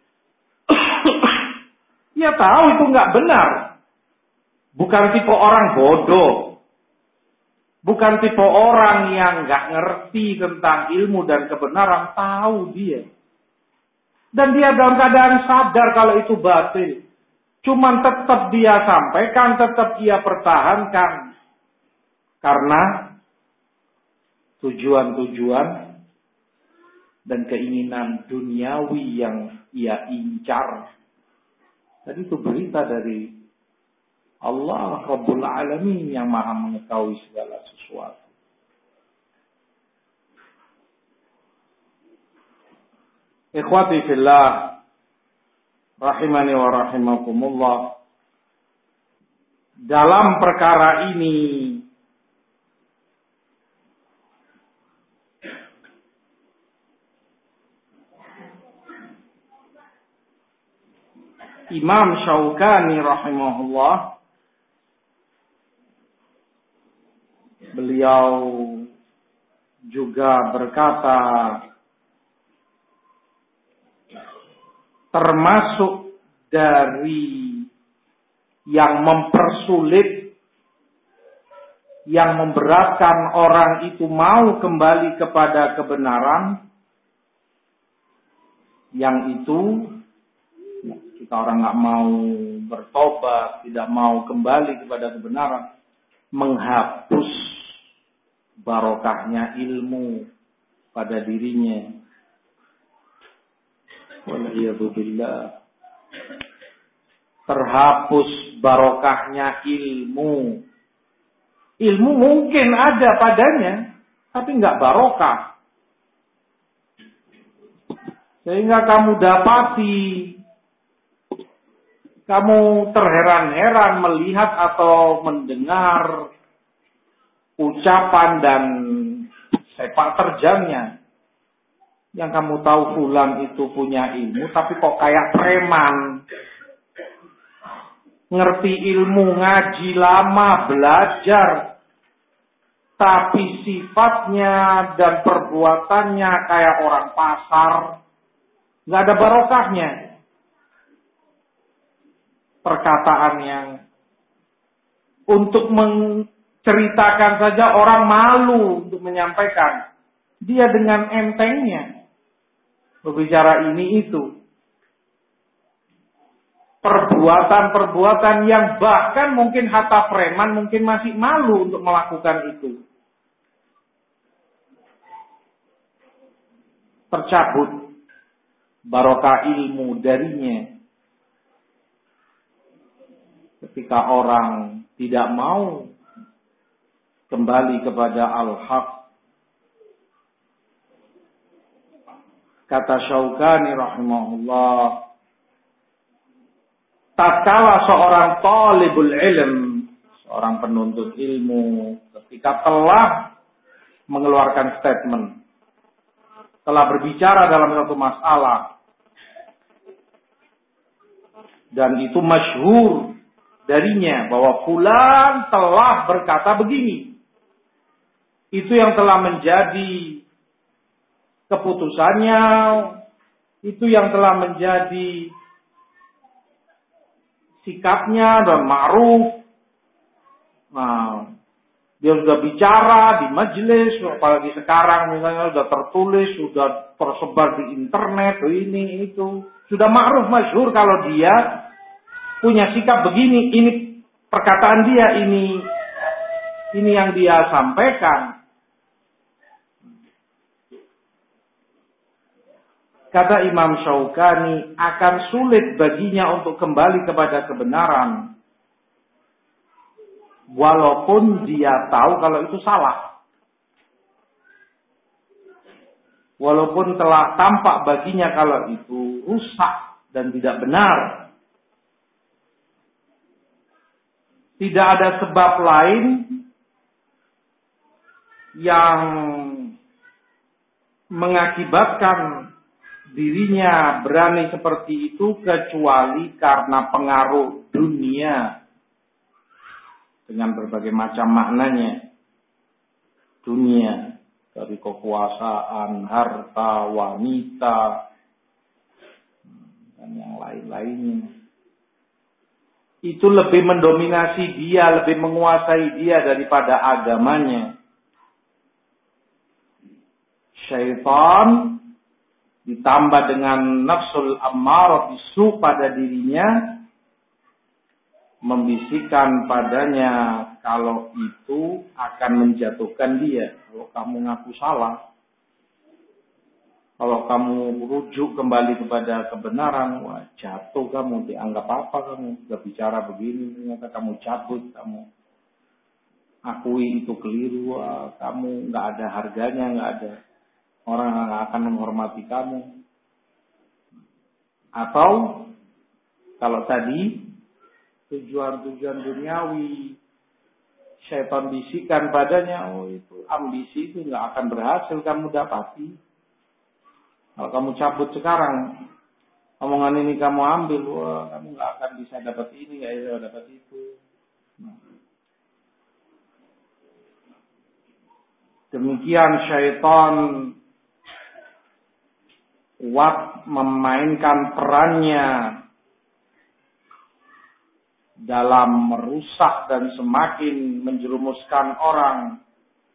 Dia tahu itu nggak benar. Bukan tipe orang bodoh, bukan tipe orang yang nggak ngerti tentang ilmu dan kebenaran, tahu dia. Dan dia dalam keadaan sadar kalau itu batil. Cuman tetap dia sampaikan, tetap dia pertahankan. Karena tujuan-tujuan dan keinginan duniawi yang ia incar. Tadi itu berita dari Allah Rabbul Alamin yang maha mengetahui segala sesuatu. Ikhwati fillah, rahimani wa rahimakumullah. Dalam perkara ini Imam Syaukani rahimahullah, beliau juga berkata, termasuk dari yang mempersulit, yang memberatkan orang itu mau kembali kepada kebenaran, yang itu kita orang nggak mau bertobat, tidak mau kembali kepada kebenaran, menghapus barokahnya ilmu pada dirinya. Waliyadzubillah. Terhapus barokahnya ilmu. Ilmu mungkin ada padanya, tapi nggak barokah. Sehingga kamu dapati, kamu terheran-heran melihat atau mendengar ucapan dan sepak terjangnya. Yang kamu tahu fulan itu punya ilmu, tapi kok kayak preman. Ngerti ilmu, ngaji lama, belajar. Tapi sifatnya dan perbuatannya kayak orang pasar. Nggak ada barokahnya. Perkataan yang untuk menceritakan saja orang malu untuk menyampaikan. Dia dengan entengnya berbicara ini itu. Perbuatan-perbuatan yang bahkan mungkin hatta preman mungkin masih malu untuk melakukan itu. Tercabut barokah ilmu darinya. Ketika orang tidak mau kembali kepada al-haq. Kata Syaukani rahimahullah, tatkala seorang talibul ilm, seorang penuntut ilmu, ketika telah mengeluarkan statement, telah berbicara dalam satu masalah, dan itu masyhur darinya bahwa fulan telah berkata begini, itu yang telah menjadi keputusannya, itu yang telah menjadi sikapnya dan ma'ruf. Nah, dia sudah bicara di majelis, apalagi sekarang misalnya sudah tertulis, sudah tersebar di internet, ini itu sudah ma'ruf masyhur kalau dia punya sikap begini, ini perkataan dia, ini ini yang dia sampaikan. Kata Imam Syaukani, akan sulit baginya untuk kembali kepada kebenaran. Walaupun dia tahu kalau itu salah. Walaupun telah tampak baginya kalau itu rusak dan tidak benar. Tidak ada sebab lain yang mengakibatkan dirinya berani seperti itu kecuali karena pengaruh dunia dengan berbagai macam maknanya. Dunia dari kekuasaan, harta, wanita, dan yang lain-lainnya. Itu lebih mendominasi dia, lebih menguasai dia daripada agamanya. Syaitan ditambah dengan nafsul ammarah bisu pada dirinya, membisikkan padanya kalau itu akan menjatuhkan dia. Kalau kamu ngaku salah, kalau kamu rujuk kembali kepada kebenaran, wah jatuh kamu, dianggap apa kamu, sudah bicara begini, ternyata kamu cabut, kamu akui itu keliru, wah, kamu nggak ada harganya, nggak ada orang yang akan menghormati kamu. Atau kalau tadi tujuan-tujuan duniawi, syaitan bisikan padanya, oh itu ambisi itu nggak akan berhasil kamu dapati. Kalau kamu cabut sekarang, omongan ini kamu ambil, wah kamu nggak akan bisa dapat ini, nggak bisa dapat itu. Nah. Demikian syaitan kuat memainkan perannya dalam merusak dan semakin menjerumuskan orang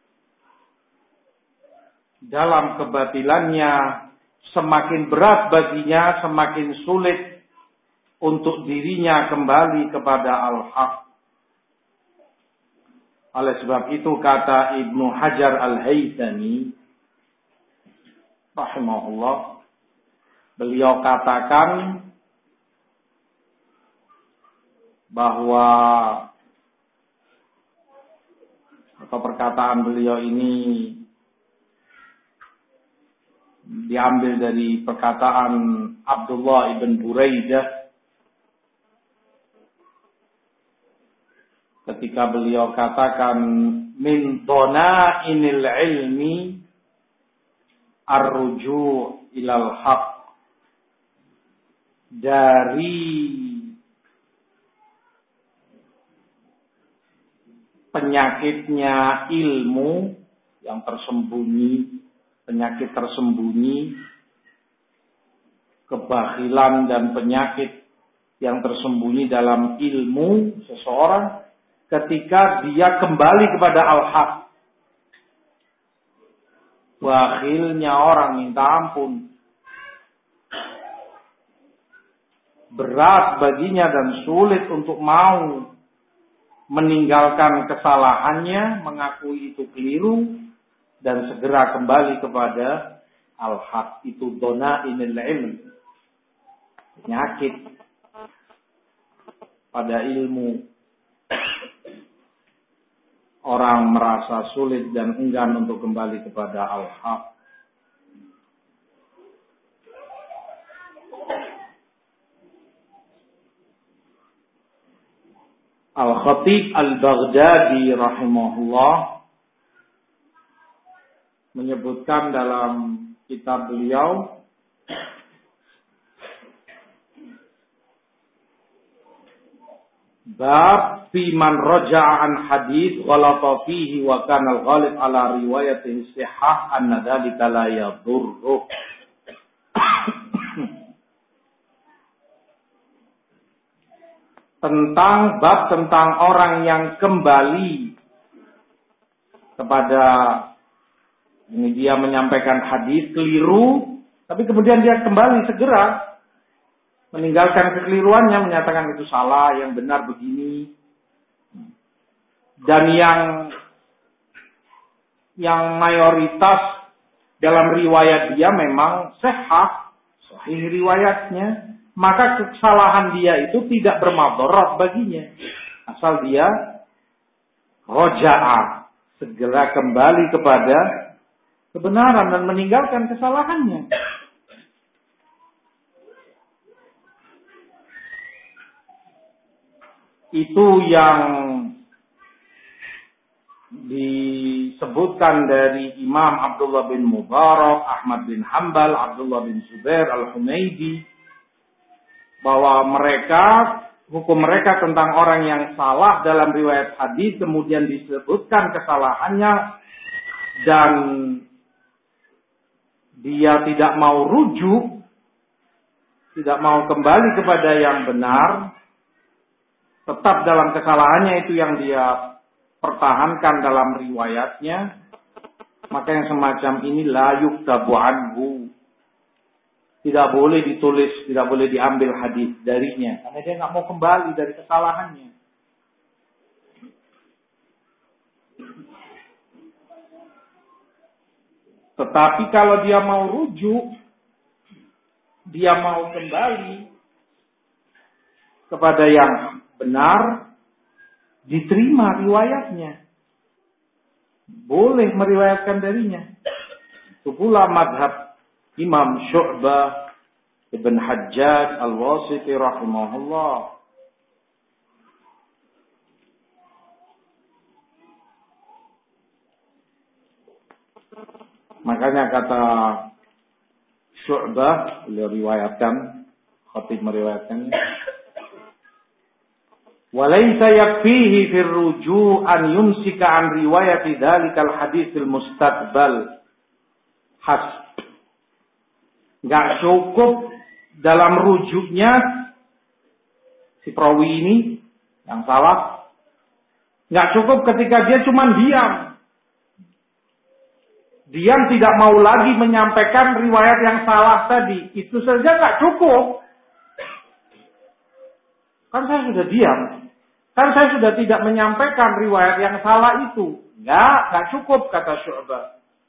dalam kebatilannya, semakin berat baginya, semakin sulit untuk dirinya kembali kepada al-haq. Oleh sebab itu kata Ibnu Hajar Al-Haythami rahimahullah, beliau katakan bahwa atau perkataan beliau ini diambil dari perkataan Abdullah ibn Buraidah ketika beliau katakan min dhana'inil ilmi ar-ruju' ilal haq, dari penyakitnya ilmu yang tersembunyi, penyakit tersembunyi, kebakhilan dan penyakit yang tersembunyi dalam ilmu seseorang ketika dia kembali kepada al-haq. Bakhilnya orang minta ampun, berat baginya dan sulit untuk mau meninggalkan kesalahannya, mengakui itu keliru dan segera kembali kepada al-haq. Itu dhana'inil ilm, penyakit pada ilmu. Orang merasa sulit dan enggan untuk kembali kepada al-haq. Al-Khatib Al-Baghdadi rahimahullah menyebutkan dalam kitab beliau bab fi man raja'a an hadits ghalata fihi wa kana al-ghalib ala riwayatihi sihah anna dzalika la yadurru. Tentang bab tentang orang yang kembali kepada, ini dia menyampaikan hadis keliru, tapi kemudian dia kembali segera meninggalkan kekeliruannya, menyatakan itu salah, yang benar begini. Dan yang yang mayoritas dalam riwayat dia memang sahih, sahih riwayatnya, maka kesalahan dia itu tidak bermadharat baginya, asal dia roja'a, segera kembali kepada kebenaran dan meninggalkan kesalahannya. Itu yang disebutkan dari Imam Abdullah bin Mubarak, Ahmad bin Hanbal, Abdullah bin Zubair Al-Humaydi, bahwa mereka, hukum mereka tentang orang yang salah dalam riwayat hadis, kemudian disebutkan kesalahannya dan dia tidak mau rujuk, tidak mau kembali kepada yang benar, tetap dalam kesalahannya itu yang dia pertahankan dalam riwayatnya, maka yang semacam ini la yuktabu anhu, tidak boleh ditulis, tidak boleh diambil hadis darinya, karena dia nggak mau kembali dari kesalahannya. Tetapi kalau dia mau rujuk, dia mau kembali kepada yang benar, diterima riwayatnya, boleh meriwayatkan darinya. Itu pula madhab Imam Syu'bah Ibn Hajjaj Al-Wasiti rahimahullah. Makanya kata Syu'bah, beliau riwayatkan Khatib meriwayatkan. Walaysa yakfihi fir ruju' an yumsika an riwayati dzalikal haditsil mustaqbal has. Enggak cukup dalam rujuknya si perawi ini yang salah. Enggak cukup ketika dia cuma diam. Diam tidak mau lagi menyampaikan riwayat yang salah tadi. Itu saja enggak cukup. Kan saya sudah diam. Kan saya sudah tidak menyampaikan riwayat yang salah itu. Enggak, enggak cukup kata Syu'bah.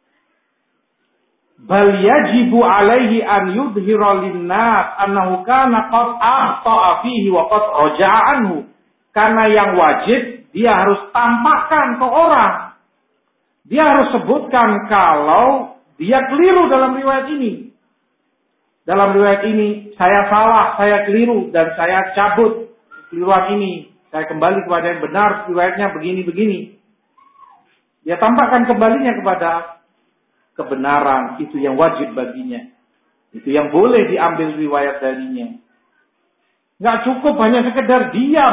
Bal yajibu alaihi an yudhira linnas annahu kana qad akhta'a fihi wa qad raja'a anhu. Karena yang wajib dia harus tampakkan ke orang. Dia harus sebutkan kalau dia keliru dalam riwayat ini. Dalam riwayat ini saya salah, saya keliru dan saya cabut keliruan ini. Saya kembali kepada yang benar, riwayatnya begini-begini. Dia tampakkan kembalinya kepada kebenaran, itu yang wajib baginya. Itu yang boleh diambil riwayat darinya. Nggak cukup hanya sekedar diam.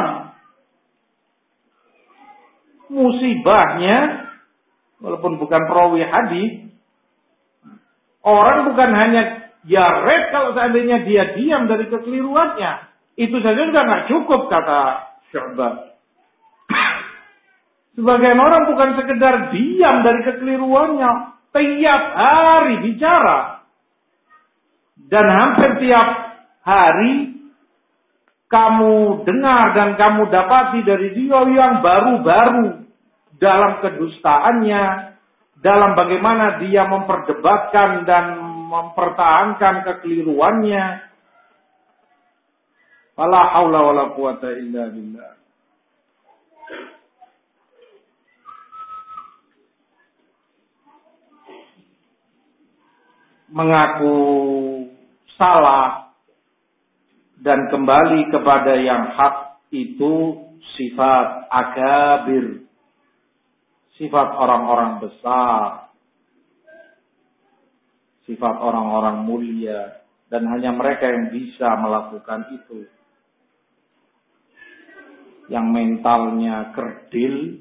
Musibahnya, walaupun bukan perawi hadis, orang bukan hanya yaret kalau seandainya dia diam dari kekeliruannya. Itu saja juga nggak cukup kata Syu'bah. Sebagian orang bukan sekedar diam dari kekeliruannya, tiap hari bicara. Dan hampir tiap hari kamu dengar dan kamu dapati dari dia yang baru-baru dalam kedustaannya, dalam bagaimana dia memperdebatkan dan mempertahankan kekeliruannya. Wala haula wala quwata illa billah. Mengaku salah dan kembali kepada yang hak itu sifat akabir, sifat orang-orang besar, sifat orang-orang mulia, dan hanya mereka yang bisa melakukan itu. Yang mentalnya kerdil,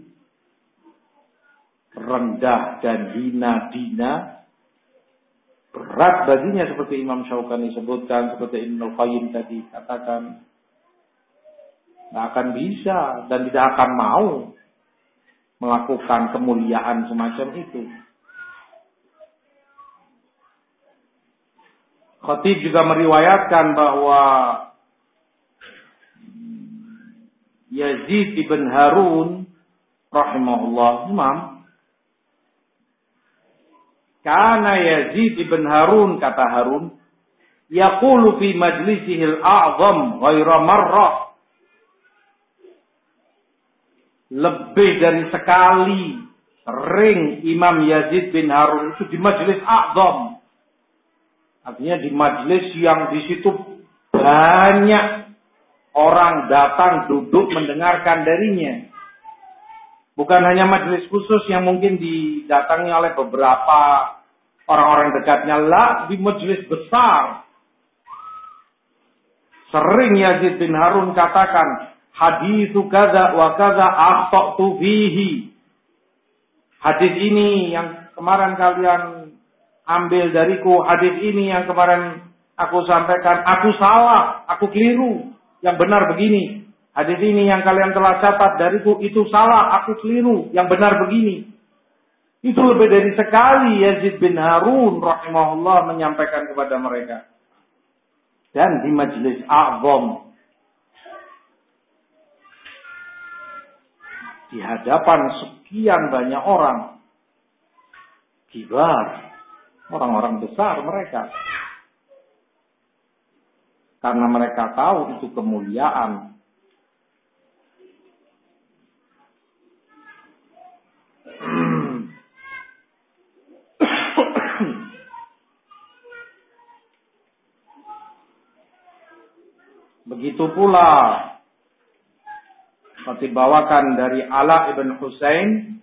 rendah dan hina-dina, berat baginya seperti Imam Syaukani sebutkan, seperti Ibnu Qayyim tadi katakan, tidak akan bisa dan tidak akan mau melakukan kemuliaan semacam itu. Khatib juga meriwayatkan bahwa Yazid ibn Harun rahimahullah, imam, karena Yazid ibn Harun, kata Harun, yaqulu fi majlisihil a'zam ghaira marrah, lebih dari sekali sering Imam Yazid bin Harun itu di majlis a'zam, artinya di majlis yang di situ banyak orang datang duduk mendengarkan darinya. Bukan hanya majelis khusus yang mungkin didatangi oleh beberapa orang-orang dekatnya, lah di majelis besar. Sering Yazid bin Harun katakan, haditsu kadza wa kadza akhtatu fihi. Hadis ini yang kemarin kalian ambil dariku, hadis ini yang kemarin aku sampaikan, aku salah, aku keliru. Yang benar begini. Hadis ini yang kalian telah catat dariku itu salah, aku keliru. Yang benar begini. Itu lebih dari sekali Yazid bin Harun rahimahullah menyampaikan kepada mereka. Dan di majlis a'zam, di hadapan sekian banyak orang, kibar, orang-orang besar mereka. Karena mereka tahu itu kemuliaan. Begitu pula dibawakan dari Ala ibn Husain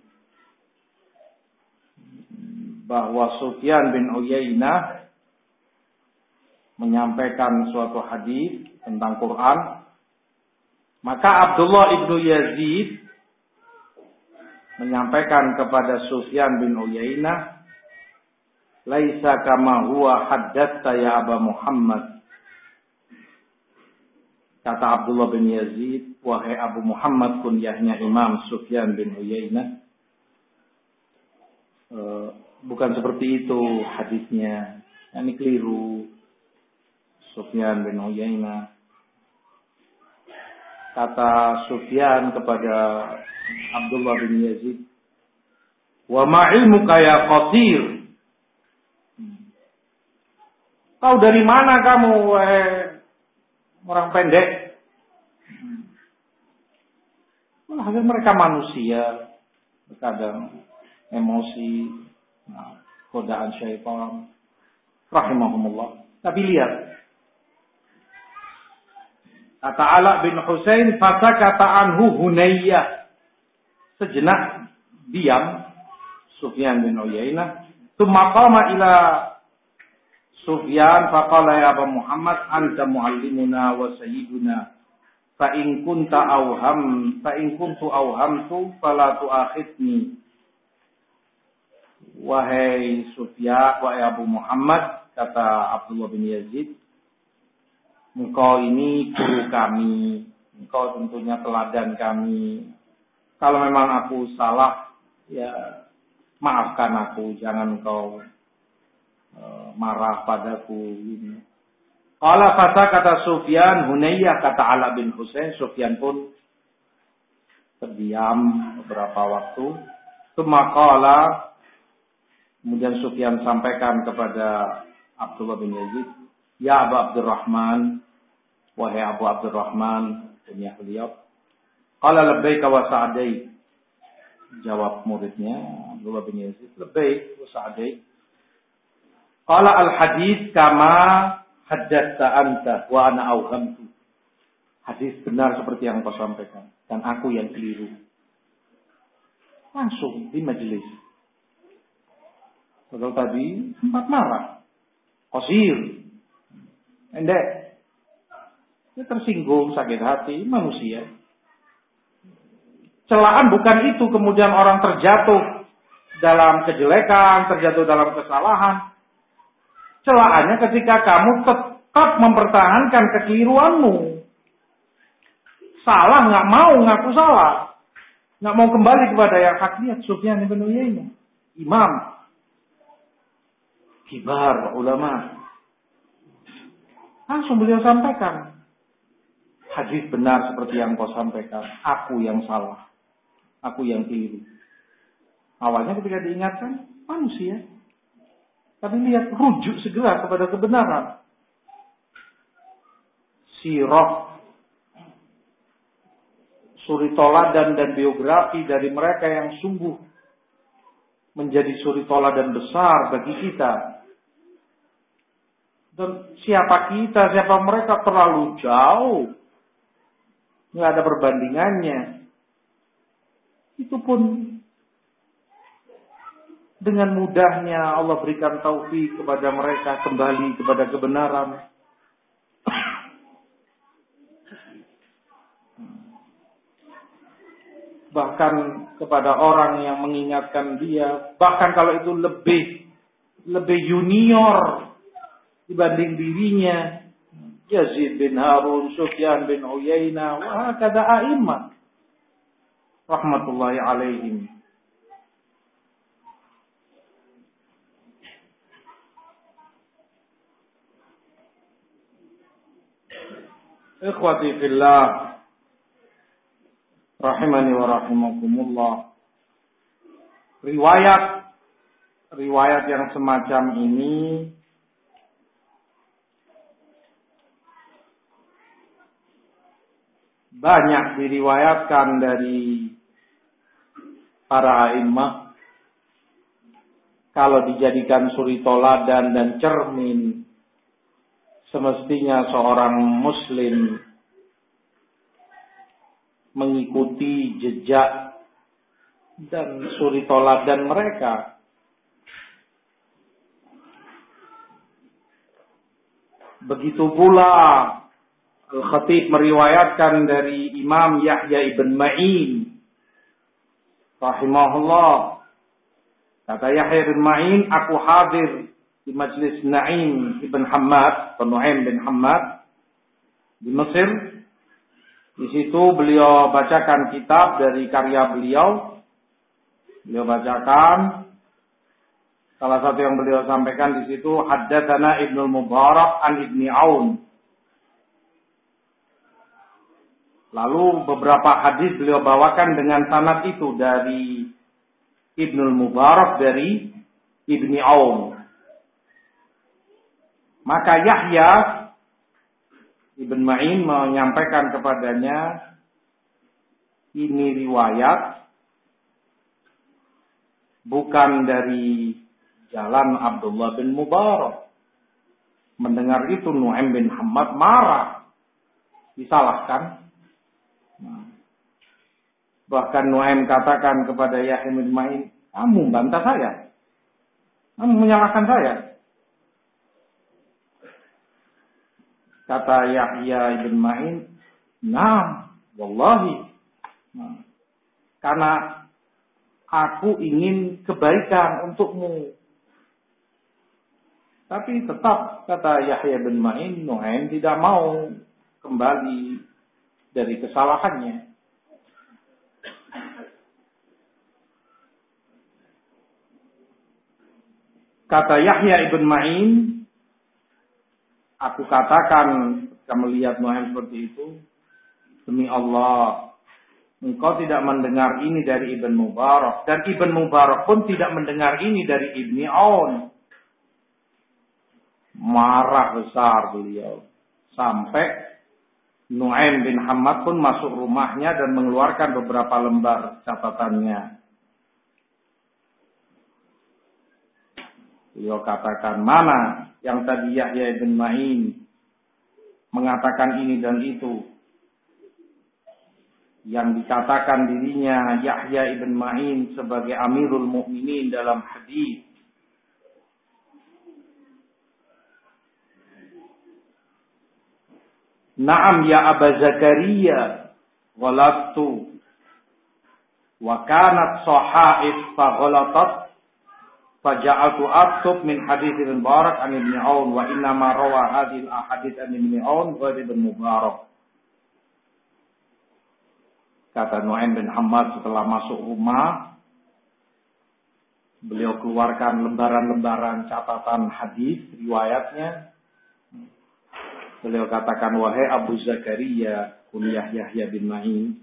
bahwa Sufyan bin Uyainah menyampaikan suatu hadis tentang Quran, maka Abdullah ibnu Yazid menyampaikan kepada Sufyan bin Uyainah, "Laisa kama huwa haddatsa ya Aba Muhammad." Kata Abdullah bin Yazid, "Wahai Abu Muhammad," kunyahnya Imam Sufyan bin Uyainah, e, bukan seperti itu hadisnya. Ini keliru. Sufyan bin Uyainah. Kata Sufyan kepada Abdullah bin Yazid, "Wa ma ilmuka ya qatir?" Tahu dari mana kamu, eh, orang pendek? Nah, mereka manusia, terkadang emosi, nah, godaan syaitan, rahimahumullah. Tapi lihat, kata Ala bin Husain, fasakata anhu Hunayyah. Sejenak diam Sufyan bin Uyainah. Tsumma qama ila Sufyan faqala ya Aba Muhammad anta muallimuna wa sayyiduna fa in kunta awham fa in kuntu awhamtu fala tu'akhidni. Wahai Sufyan, wahai Abu Muhammad, kata Abdullah bin Yazid, engkau ini guru kami, engkau tentunya teladan kami. Kalau memang aku salah, ya maafkan aku, jangan engkau uh, marah padaku. Qala fasa kata Sufyan Hunayyah, kata Ala bin Husain. Sufyan pun terdiam beberapa waktu. Tsumma qala, kemudian Sufyan sampaikan kepada Abdullah bin Yazid, "Ya Abu Abdurrahman, wahai Abu Abdurrahman," punya beliau. "Qala labbaika wa sa'daik." Jawab muridnya Abdullah bin Yazid, "Labbaik wa sa'daik." Qala al-hadits kama haddatsa anta wa ana awhamtu. Hadis benar seperti yang kau sampaikan dan aku yang keliru. Langsung di majelis. Kalau tadi sempat marah. Qasir. Endek. Dia tersinggung, sakit hati, manusia. Celaan bukan itu kemudian orang terjatuh dalam kejelekan, terjatuh dalam kesalahan. Celaannya ketika kamu tetap mempertahankan kekeliruanmu. Salah, nggak mau ngaku salah. Nggak mau kembali kepada yang hak. Lihat Sufyan bin Uyainah. Imam. Kibar ulama. Langsung beliau sampaikan. Hadis benar seperti yang kau sampaikan. Aku yang salah. Aku yang keliru. Awalnya ketika diingatkan, manusia. Tapi lihat, rujuk segera kepada kebenaran. Sirah, suri toladan dan biografi dari mereka yang sungguh menjadi suri toladan besar bagi kita. Dan siapa kita, siapa mereka terlalu jauh. Nggak ada perbandingannya. Itu pun dengan mudahnya Allah berikan taufik kepada mereka kembali kepada kebenaran. Bahkan kepada orang yang mengingatkan dia, bahkan kalau itu lebih lebih junior dibanding dirinya, Yazid bin Harun, Sufyan bin Uyainah, wa hakadha a'immah rahmatullahi alaihim. Ikhwati fillah, rahimani wa rahimakumullah. Riwayat riwayat yang semacam ini banyak diriwayatkan dari para a'immah. Kalau dijadikan suri toladan dan cermin, semestinya seorang muslim mengikuti jejak dan suri toladan mereka. Begitu pula Al-Khatib meriwayatkan dari Imam Yahya ibn Ma'in rahimahullah. Kata Yahya ibn Ma'in, aku hadir di majlis Na'im ibn Hammad, atau Nu'aim bin Hammad di Mesir. Di situ beliau bacakan kitab dari karya beliau. Beliau bacakan salah satu yang beliau sampaikan di situ, haddatsana Ibnu Mubarak an Ibni Aun. Lalu beberapa hadis beliau bawakan dengan sanad itu dari Ibnu Mubarak dari Ibni Aun. Maka Yahya Ibn Ma'in menyampaikan kepadanya, ini riwayat bukan dari jalan Abdullah bin Mubarak. Mendengar itu Nu'aim bin Hammad marah, disalahkan. Bahkan Nu'aim katakan kepada Yahya bin Ma'in, kamu bantah saya, kamu menyalahkan saya. Kata Yahya bin Ma'in, nah, wallahi, nah, karena aku ingin kebaikan untukmu. Tapi tetap, kata Yahya bin Ma'in, Nu'aim tidak mau kembali dari kesalahannya. Kata Yahya ibn Ma'in, aku katakan ketika melihat Nu'aim seperti itu, demi Allah, engkau tidak mendengar ini dari Ibn Mubarak, dan Ibn Mubarak pun tidak mendengar ini dari Ibni Aun. Marah besar beliau, sampai Nu'aim bin Hammad pun masuk rumahnya dan mengeluarkan beberapa lembar catatannya. Beliau katakan, mana yang tadi Yahya bin Ma'in mengatakan ini dan itu, yang dikatakan dirinya Yahya ibn Ma'in sebagai Amirul Mukminin dalam hadis. Naam ya Aba Zakaria, ghalattu wa kanat sahaif fa ghalatat faja'altu aktub min hadits Ibn Mubarak an Ibn Aun wa inna ma rawa hadhihi al-ahadits an Ibn Aun wa Ibn Mubarak. Kata Nu'aim bin Hammad setelah masuk rumah, beliau keluarkan lembaran-lembaran catatan hadis riwayatnya. Beliau katakan, wahai Abu Zakaria, kunyah Yahya bin Ma'in,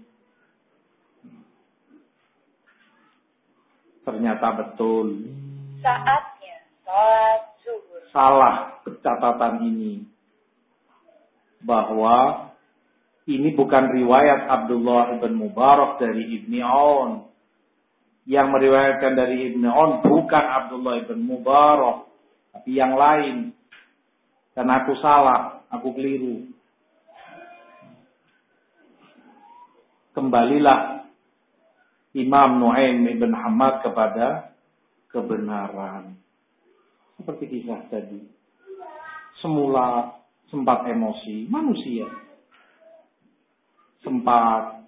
ternyata betul. Saatnya sholat zuhur. Salah catatan ini. Bahwa ini bukan riwayat Abdullah bin Mubarak dari Ibni Aun. Yang meriwayatkan dari Ibni Aun bukan Abdullah bin Mubarak, tapi yang lain. Dan aku salah, aku keliru. Kembalilah Imam Nu'aim ibn Hammad kepada kebenaran. Seperti kisah tadi. Semula sempat emosi, manusia. Sempat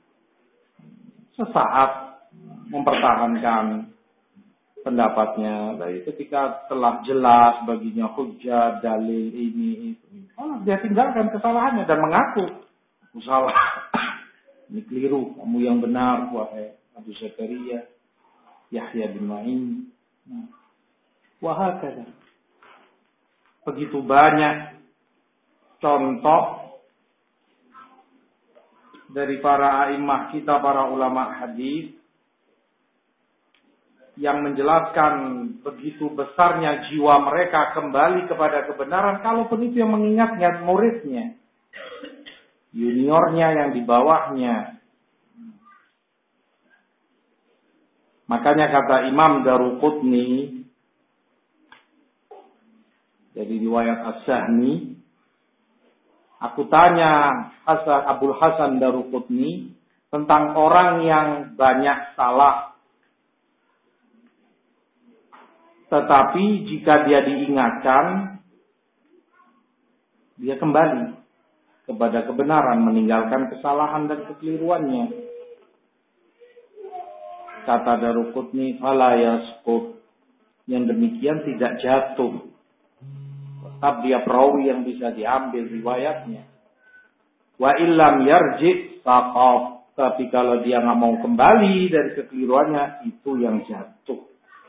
sesaat mempertahankan pendapatnya. Tapi ketika telah jelas baginya hujjah, dalil ini, itu. Oh, dia tinggalkan kesalahannya dan mengaku, aku salah. Ini keliru, kamu yang benar, wahai Abu Zakaria, Yahya bin Ma'in. Nah, wahakala. Begitu banyak contoh dari para a'imah kita, para ulama hadis, yang menjelaskan begitu besarnya jiwa mereka kembali kepada kebenaran, kalaupun itu yang mengingatnya muridnya, juniornya yang di bawahnya. Makanya kata Imam Daruqutni dari riwayat As-Sahmi, aku tanya Hasan Abdul Hasan Daruqutni tentang orang yang banyak salah, tetapi jika dia diingatkan dia kembali kepada kebenaran, meninggalkan kesalahan dan kekeliruannya. Kata Daruqutni, fala yasqut, yang demikian tidak jatuh, tetap dia perawi yang bisa diambil riwayatnya. Wa illam yarji saqaf, tapi kalau dia nggak mau kembali dari kekeliruannya, itu yang jatuh.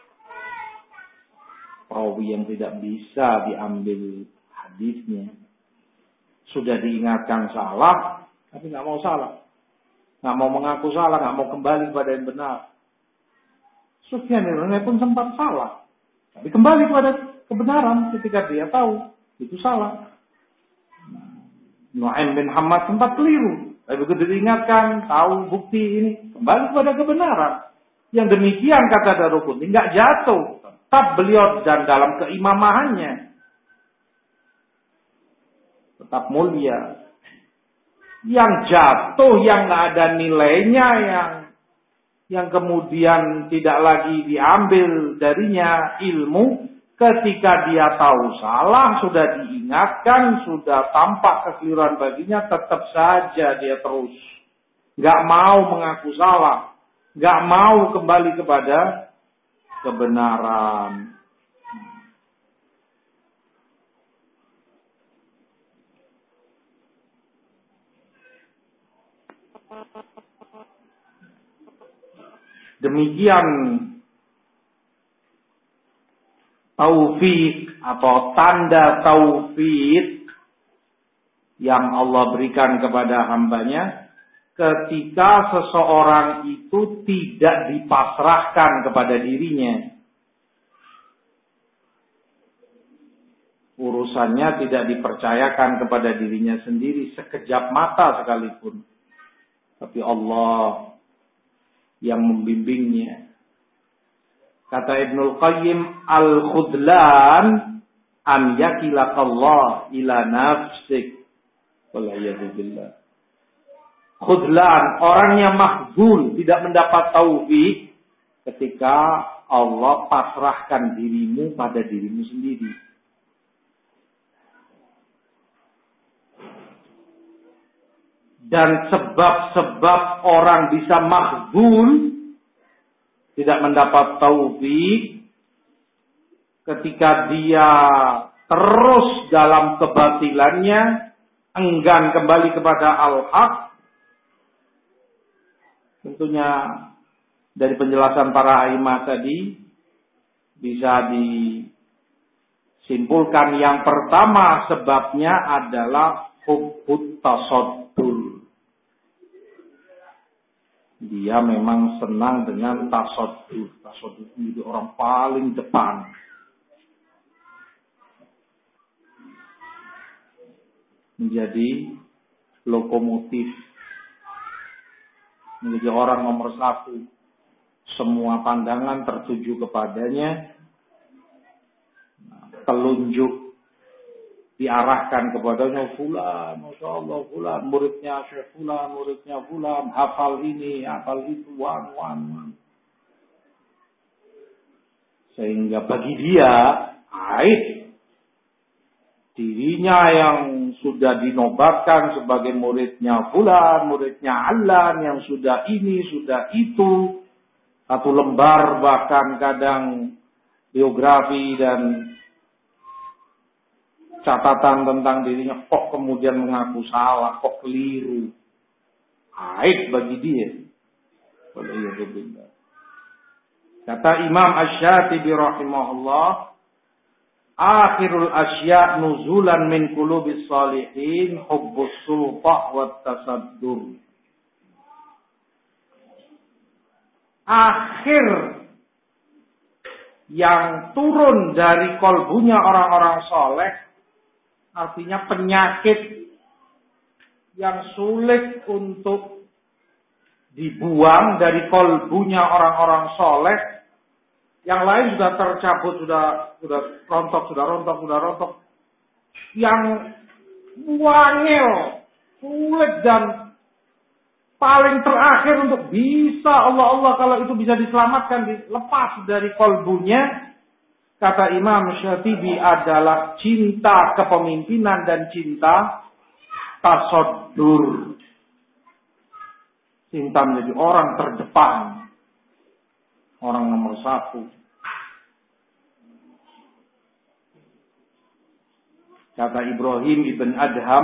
Perawi yang tidak bisa diambil hadisnya. Sudah diingatkan salah, tapi nggak mau salah, nggak mau mengaku salah, nggak mau kembali kepada yang benar. Sufyan Ats-Tsauri pun sempat salah, tapi kembali kepada kebenaran ketika dia tahu itu salah. Nu'aim bin Hammad sempat keliru, tapi begitu diingatkan, tahu bukti ini, kembali kepada kebenaran. Yang demikian kata Daruqutni nggak jatuh, tetap beliau dan dalam keimamahannya tetap mulia. Yang jatuh, yang nggak ada nilainya, yang yang kemudian tidak lagi diambil darinya ilmu, ketika dia tahu salah, sudah diingatkan, sudah tampak kekeliruan baginya, tetap saja dia terus nggak mau mengaku salah, nggak mau kembali kepada kebenaran. Demikian taufik atau tanda taufik yang Allah berikan kepada hambanya ketika seseorang itu tidak dipasrahkan kepada dirinya. Urusannya tidak dipercayakan kepada dirinya sendiri sekejap mata sekalipun. Tapi Allah yang membimbingnya. Kata Ibnul Qayyim, al-khudlan an yakilakallah ila nafsik. Wallahiyadubillah. Khudlan, orangnya mahzul, tidak mendapat taufik ketika Allah pasrahkan dirimu pada dirimu sendiri. Dan sebab-sebab orang bisa mahzul, tidak mendapat taufik, ketika dia terus dalam kebatilannya, enggan kembali kepada al-haq. Tentunya dari penjelasan para a'immah tadi bisa disimpulkan yang pertama sebabnya adalah hubbut tasaddur. Dia memang senang dengan tasaddur. Tasaddur itu orang paling depan. Menjadi lokomotif. Menjadi orang nomor satu. Semua pandangan tertuju kepadanya. Telunjuk diarahkan kepadanya, fulan, Masya Allah, fulan, muridnya Syekh fulan, muridnya fulan, hafal ini, hafal itu, wan, wan, wan. Sehingga bagi dia, aib, dirinya yang sudah dinobatkan sebagai muridnya fulan, muridnya Alan, yang sudah ini, sudah itu, satu lembar bahkan kadang biografi dan catatan tentang dirinya, kok kemudian mengaku salah, kok keliru. Aib bagi dia. Kata Imam Asy-Syatibi rahimahullah, akhirul asya' nuzulan min qulubis salihin hubbus sultah wat tasaddur. Akhir yang turun dari kolbunya orang-orang soleh, artinya penyakit yang sulit untuk dibuang dari kolbunya orang-orang soleh. Yang lain sudah tercabut, sudah sudah rontok, sudah rontok, sudah rontok. Yang wangil, sulit dan paling terakhir untuk bisa Allah Allah kalau itu bisa diselamatkan, dilepas dari kolbunya, kata Imam Syatibi, adalah cinta kepemimpinan dan cinta tasoddur. Cinta menjadi orang terdepan, orang nomor satu. Kata Ibrahim ibn Adham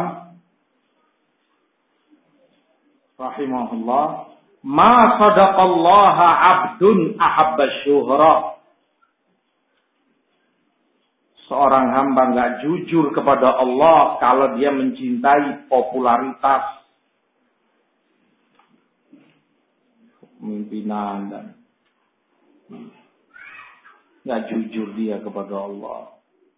rahimahullah, ma sadaqallaha abdun ahabba syuhra. Seorang hamba enggak jujur kepada Allah kalau dia mencintai popularitas, pemimpinan, dan enggak jujur dia kepada Allah.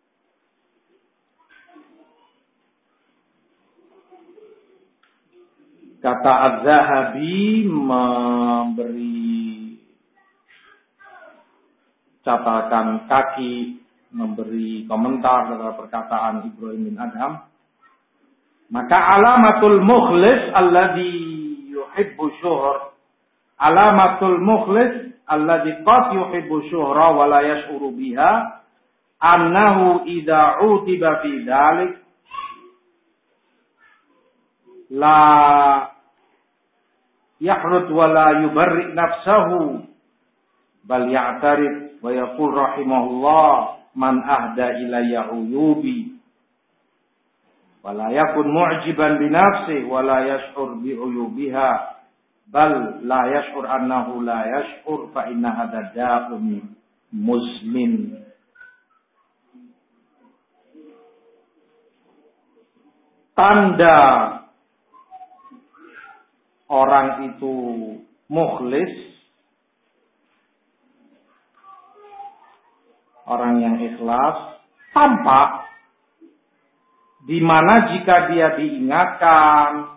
Kata Az-Zahabi memberi catatan kaki, memberi komentar terhadap perkataan Ibrahim bin Adham. Maka alamatul mukhlis alladhi yuhibbu syuhr, alamatul mukhlis alladhi qad yuhibbu syuhra wa la yash'uru biha, annahu idza utiba fi dzalik la yahrud wa la yubarri nafsahu bal ya'tarif wa yaqul rahimahullah man ahda ilayya uyubi wa la yakun mu'jiban bi nafsihi wa la yash'ur bi uyubiha bal la yash'ur annahu la yash'ur fa inna hadha da'un muslim. Tanda orang itu mukhlis, orang yang ikhlas, tampak di mana jika dia diingatkan,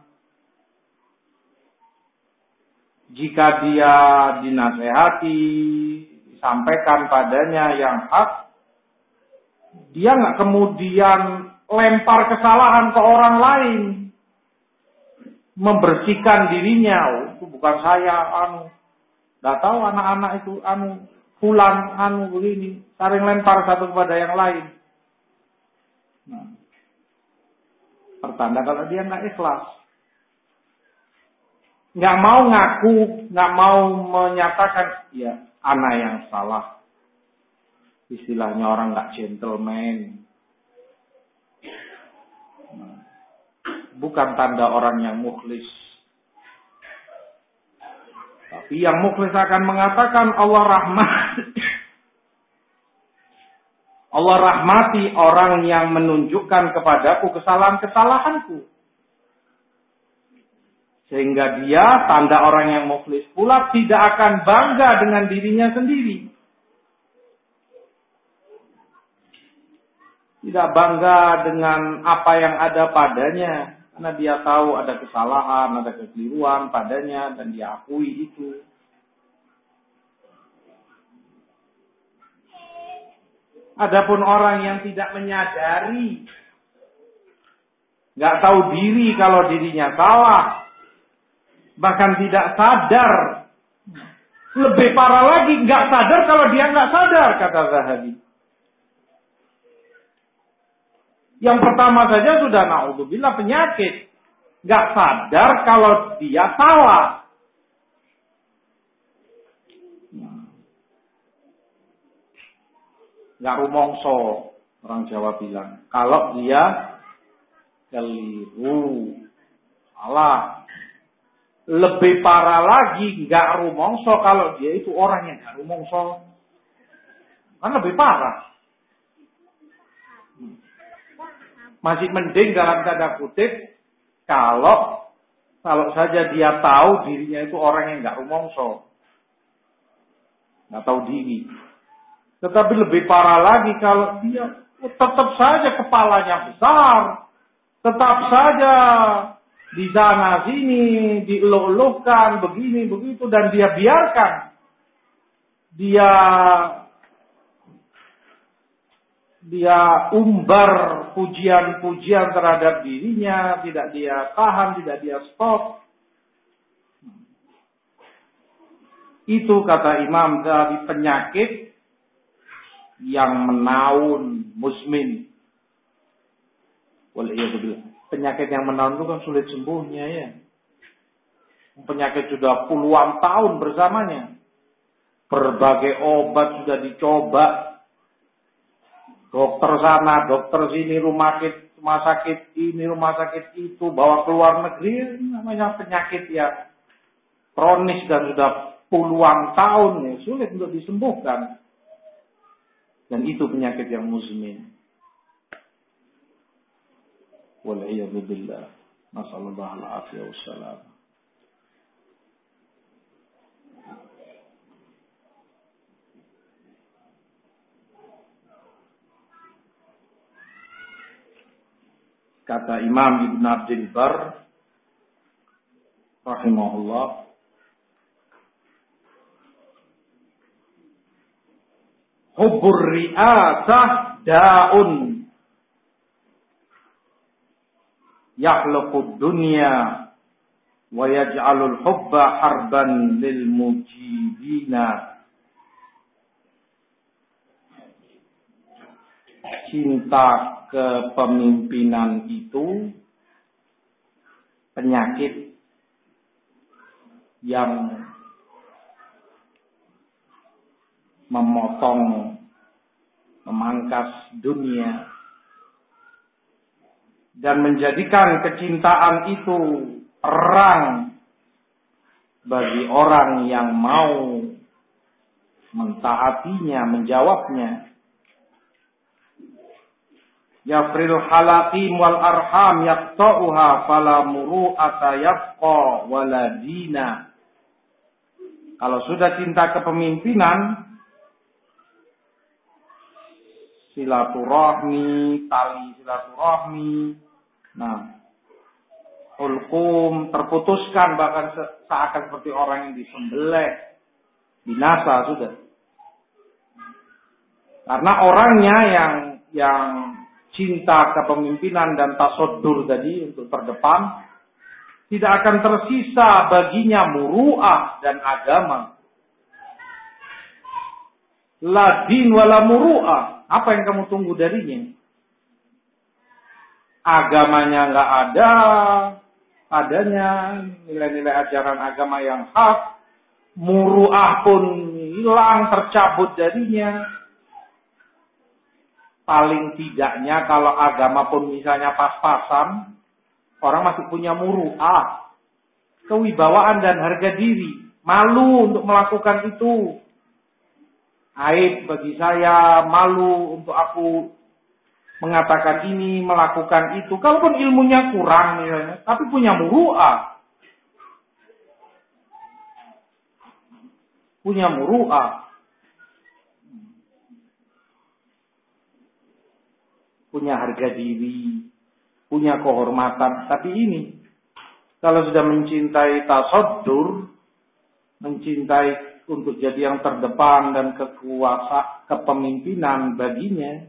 jika dia dinasehati, disampaikan padanya yang hak, dia nggak kemudian lempar kesalahan ke orang lain, membersihkan dirinya. Oh, itu bukan saya, anu, nggak tahu anak-anak itu, anu, fulan, anu begini, saling lempar satu kepada yang lain. Nah, pertanda kalau dia nggak ikhlas, nggak mau ngaku, nggak mau menyatakan, ya, anak yang salah. Istilahnya orang nggak gentleman. Nah, bukan tanda orang yang mukhlis. Tapi yang mukhlis akan mengatakan Allah rahmat. Allah rahmati orang yang menunjukkan kepadaku kesalahan-kesalahanku. Sehingga dia, tanda orang yang mukhlis pula, tidak akan bangga dengan dirinya sendiri. Tidak bangga dengan apa yang ada padanya. Karena dia tahu ada kesalahan, ada kekeliruan padanya, dan dia akui itu. Adapun orang yang tidak menyadari, nggak tahu diri kalau dirinya salah, bahkan tidak sadar, lebih parah lagi, nggak sadar kalau dia nggak sadar, kata Zahabi. Yang pertama saja sudah naudzubillah penyakit. Gak sadar kalau dia salah. Gak rumongso, orang Jawa bilang. Kalau dia keliru, salah. Lebih parah lagi, gak rumongso kalau dia itu orang yang gak rumongso. Kan lebih parah. Masih mending dalam tanda kutip kalau kalau saja dia tahu dirinya itu orang yang nggak rumongso, nggak tahu diri. Tetapi lebih parah lagi kalau dia tetap saja kepalanya besar, tetap saja di sana sini dieluh-eluhkan begini begitu, dan dia biarkan dia dia umbar pujian-pujian terhadap dirinya, tidak dia tahan, tidak dia stop. Itu kata Imam dari penyakit yang menaun, muzmin. Penyakit yang menaun itu kan sulit sembuhnya ya. Penyakit sudah puluhan tahun bersamanya. Berbagai obat sudah dicoba. Dokter sana, dokter sini, rumah sakit, rumah sakit ini, rumah sakit itu, bawa ke luar negeri, namanya penyakit yang kronis dan sudah puluhan tahun ya, sulit untuk disembuhkan. Dan itu penyakit yang muzmin. Wal'iyadu billah. Nasallallahu alaihi wasallam. Kata Imam Ibn Abdul Bar rahimahullah, hubbur ri'asah da'un yakhluqud dunya wa yaj'alul hubba harban lil mujibina. Cinta kepemimpinan itu penyakit yang memotong, memangkas dunia dan menjadikan kecintaan itu perang bagi orang yang mau mentaatinya, menjawabnya. Yafril halakim wal arham yaqta'uha fala muru'ata yabqa wala dina. Kalau sudah cinta kepemimpinan, silaturahmi, tali silaturahmi, nah, hulkum terputuskan, bahkan seakan seperti orang yang disembelih, binasa sudah. Karena orangnya yang yang cinta kepemimpinan dan tasoddur tadi untuk terdepan, tidak akan tersisa baginya muru'ah dan agama. La din wala muru'ah. Apa yang kamu tunggu darinya? Agamanya nggak ada, adanya nilai-nilai ajaran agama yang hak, muru'ah pun hilang, tercabut darinya. Paling tidaknya kalau agama pun misalnya pas-pasan, orang masih punya muru'ah, kewibawaan dan harga diri. Malu untuk melakukan itu. Aib bagi saya, malu untuk aku mengatakan ini, melakukan itu. Kalaupun ilmunya kurang misalnya, tapi punya muru'ah. Punya muru'ah. Punya harga diri, punya kehormatan. Tapi ini, kalau sudah mencintai tasoddur, mencintai untuk jadi yang terdepan dan kekuasaan, kepemimpinan baginya,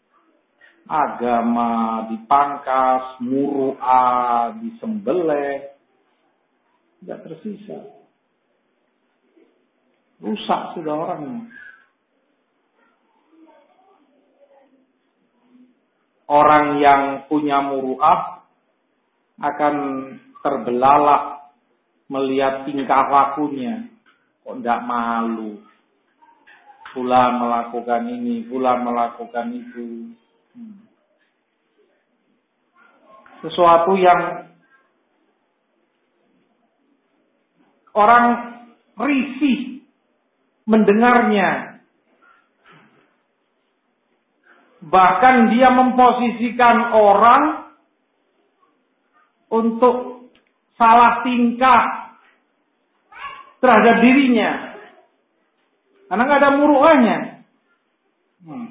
agama dipangkas, muru'ah disembelih, tidak tersisa. Rusak sudah orangnya. Orang yang punya muru'ah akan terbelalak melihat tingkah lakunya. Kok tidak malu. Fulan melakukan ini, fulan melakukan itu. Hmm. Sesuatu yang orang risih mendengarnya. Bahkan dia memposisikan orang untuk salah tingkah terhadap dirinya. Karena nggak ada muru'ahnya. Hmm.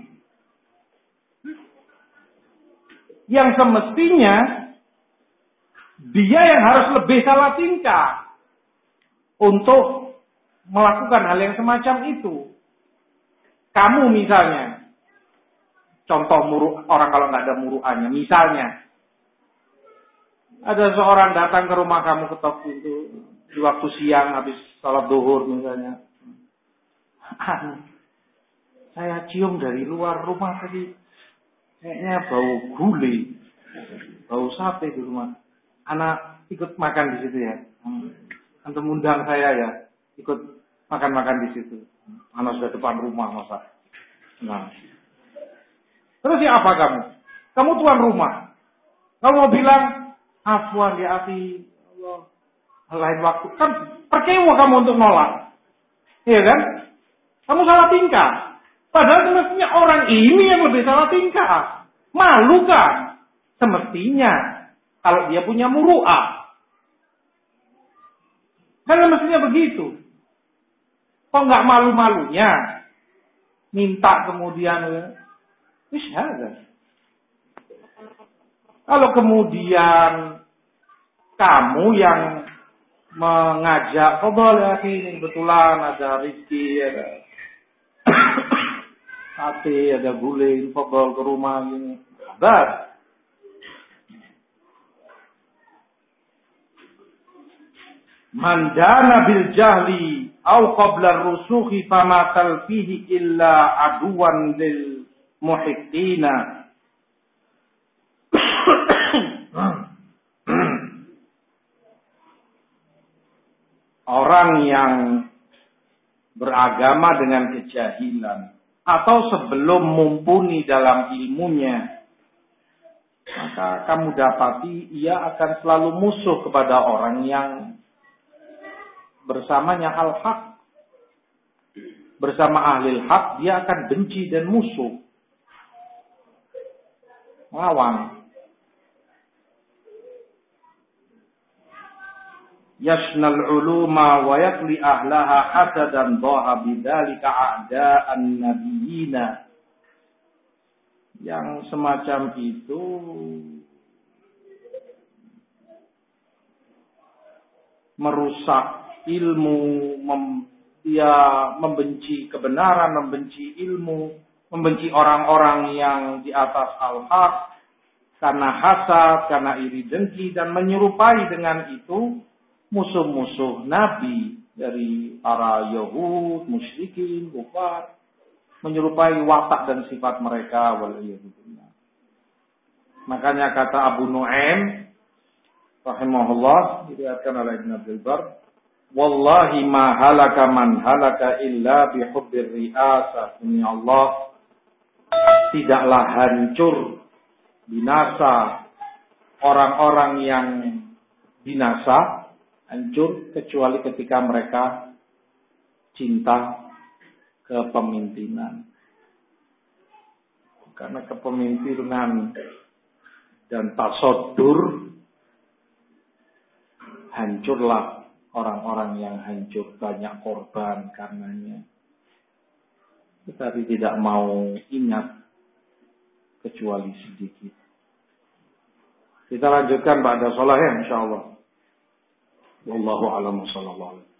Yang semestinya dia yang harus lebih salah tingkah untuk melakukan hal yang semacam itu. Kamu misalnya, contoh muru, orang kalau nggak ada muru'ahnya, misalnya ada seorang datang ke rumah kamu, ketok pintu di waktu siang habis sholat duhur misalnya. Saya cium dari luar rumah tadi, kayaknya bau gulai, bau sate di rumah. Anak ikut makan di situ ya. Antum undang saya ya, ikut makan-makan di situ. Anak sudah depan rumah masa. Nah. Terus ya apa kamu? Kamu tuan rumah. Kamu mau bilang, afwan ya akhi, Allah, lain waktu. Kan percaya kamu untuk nolak. Iya kan? Kamu salah tingkah. Padahal semestinya orang ini yang lebih salah tingkah. Malu kan? Semestinya. Kalau dia punya muru'ah. Kan mestinya begitu. Kok nggak malu-malunya? Minta kemudian. Isyhadah. Kalau kemudian kamu yang mengajak, fadhal ya ini kebetulan ada rezeki, ada sate, ada gulai, fadhal ke rumah ini. Bas. Man dana bil jahli au qabla rusukhi fama talfihi illa aduwan lil muhiqqina. Orang yang beragama dengan kejahilan atau sebelum mumpuni dalam ilmunya, maka kamu dapati ia akan selalu musuh kepada orang yang bersamanya al-haq. Bersama ahli haq dia akan benci dan musuh. Lawan. Yasnal uluma wa yakli ahlaha hasadan dhaha bidzalika a'da'an nabiyina. Yang semacam itu merusak ilmu, mem, dia membenci kebenaran, membenci ilmu, membenci orang-orang yang di atas al-haq karena hasad, karena iri dengki, dan menyerupai dengan itu musuh-musuh Nabi dari para Yahud, musyrikin, kufar, menyerupai watak dan sifat mereka. Waliyahudillah. Makanya kata Abu Nu'aim rahimahullah, diriwayatkan oleh Ibn Abdul Bar, wallahi ma halaka man halaka illa bihubbir ri'asah. Demi Allah, tidaklah hancur, binasa orang-orang yang binasa, hancur kecuali ketika mereka cinta kepemimpinan. Karena kepemimpinan dan tasodur, hancurlah orang-orang yang hancur, banyak korban karenanya. Tetapi tidak mau ingat kecuali sedikit. Kita lanjutkan ba'da shalah ya insyaallah. Wallahu a'lam sallallahu alaihi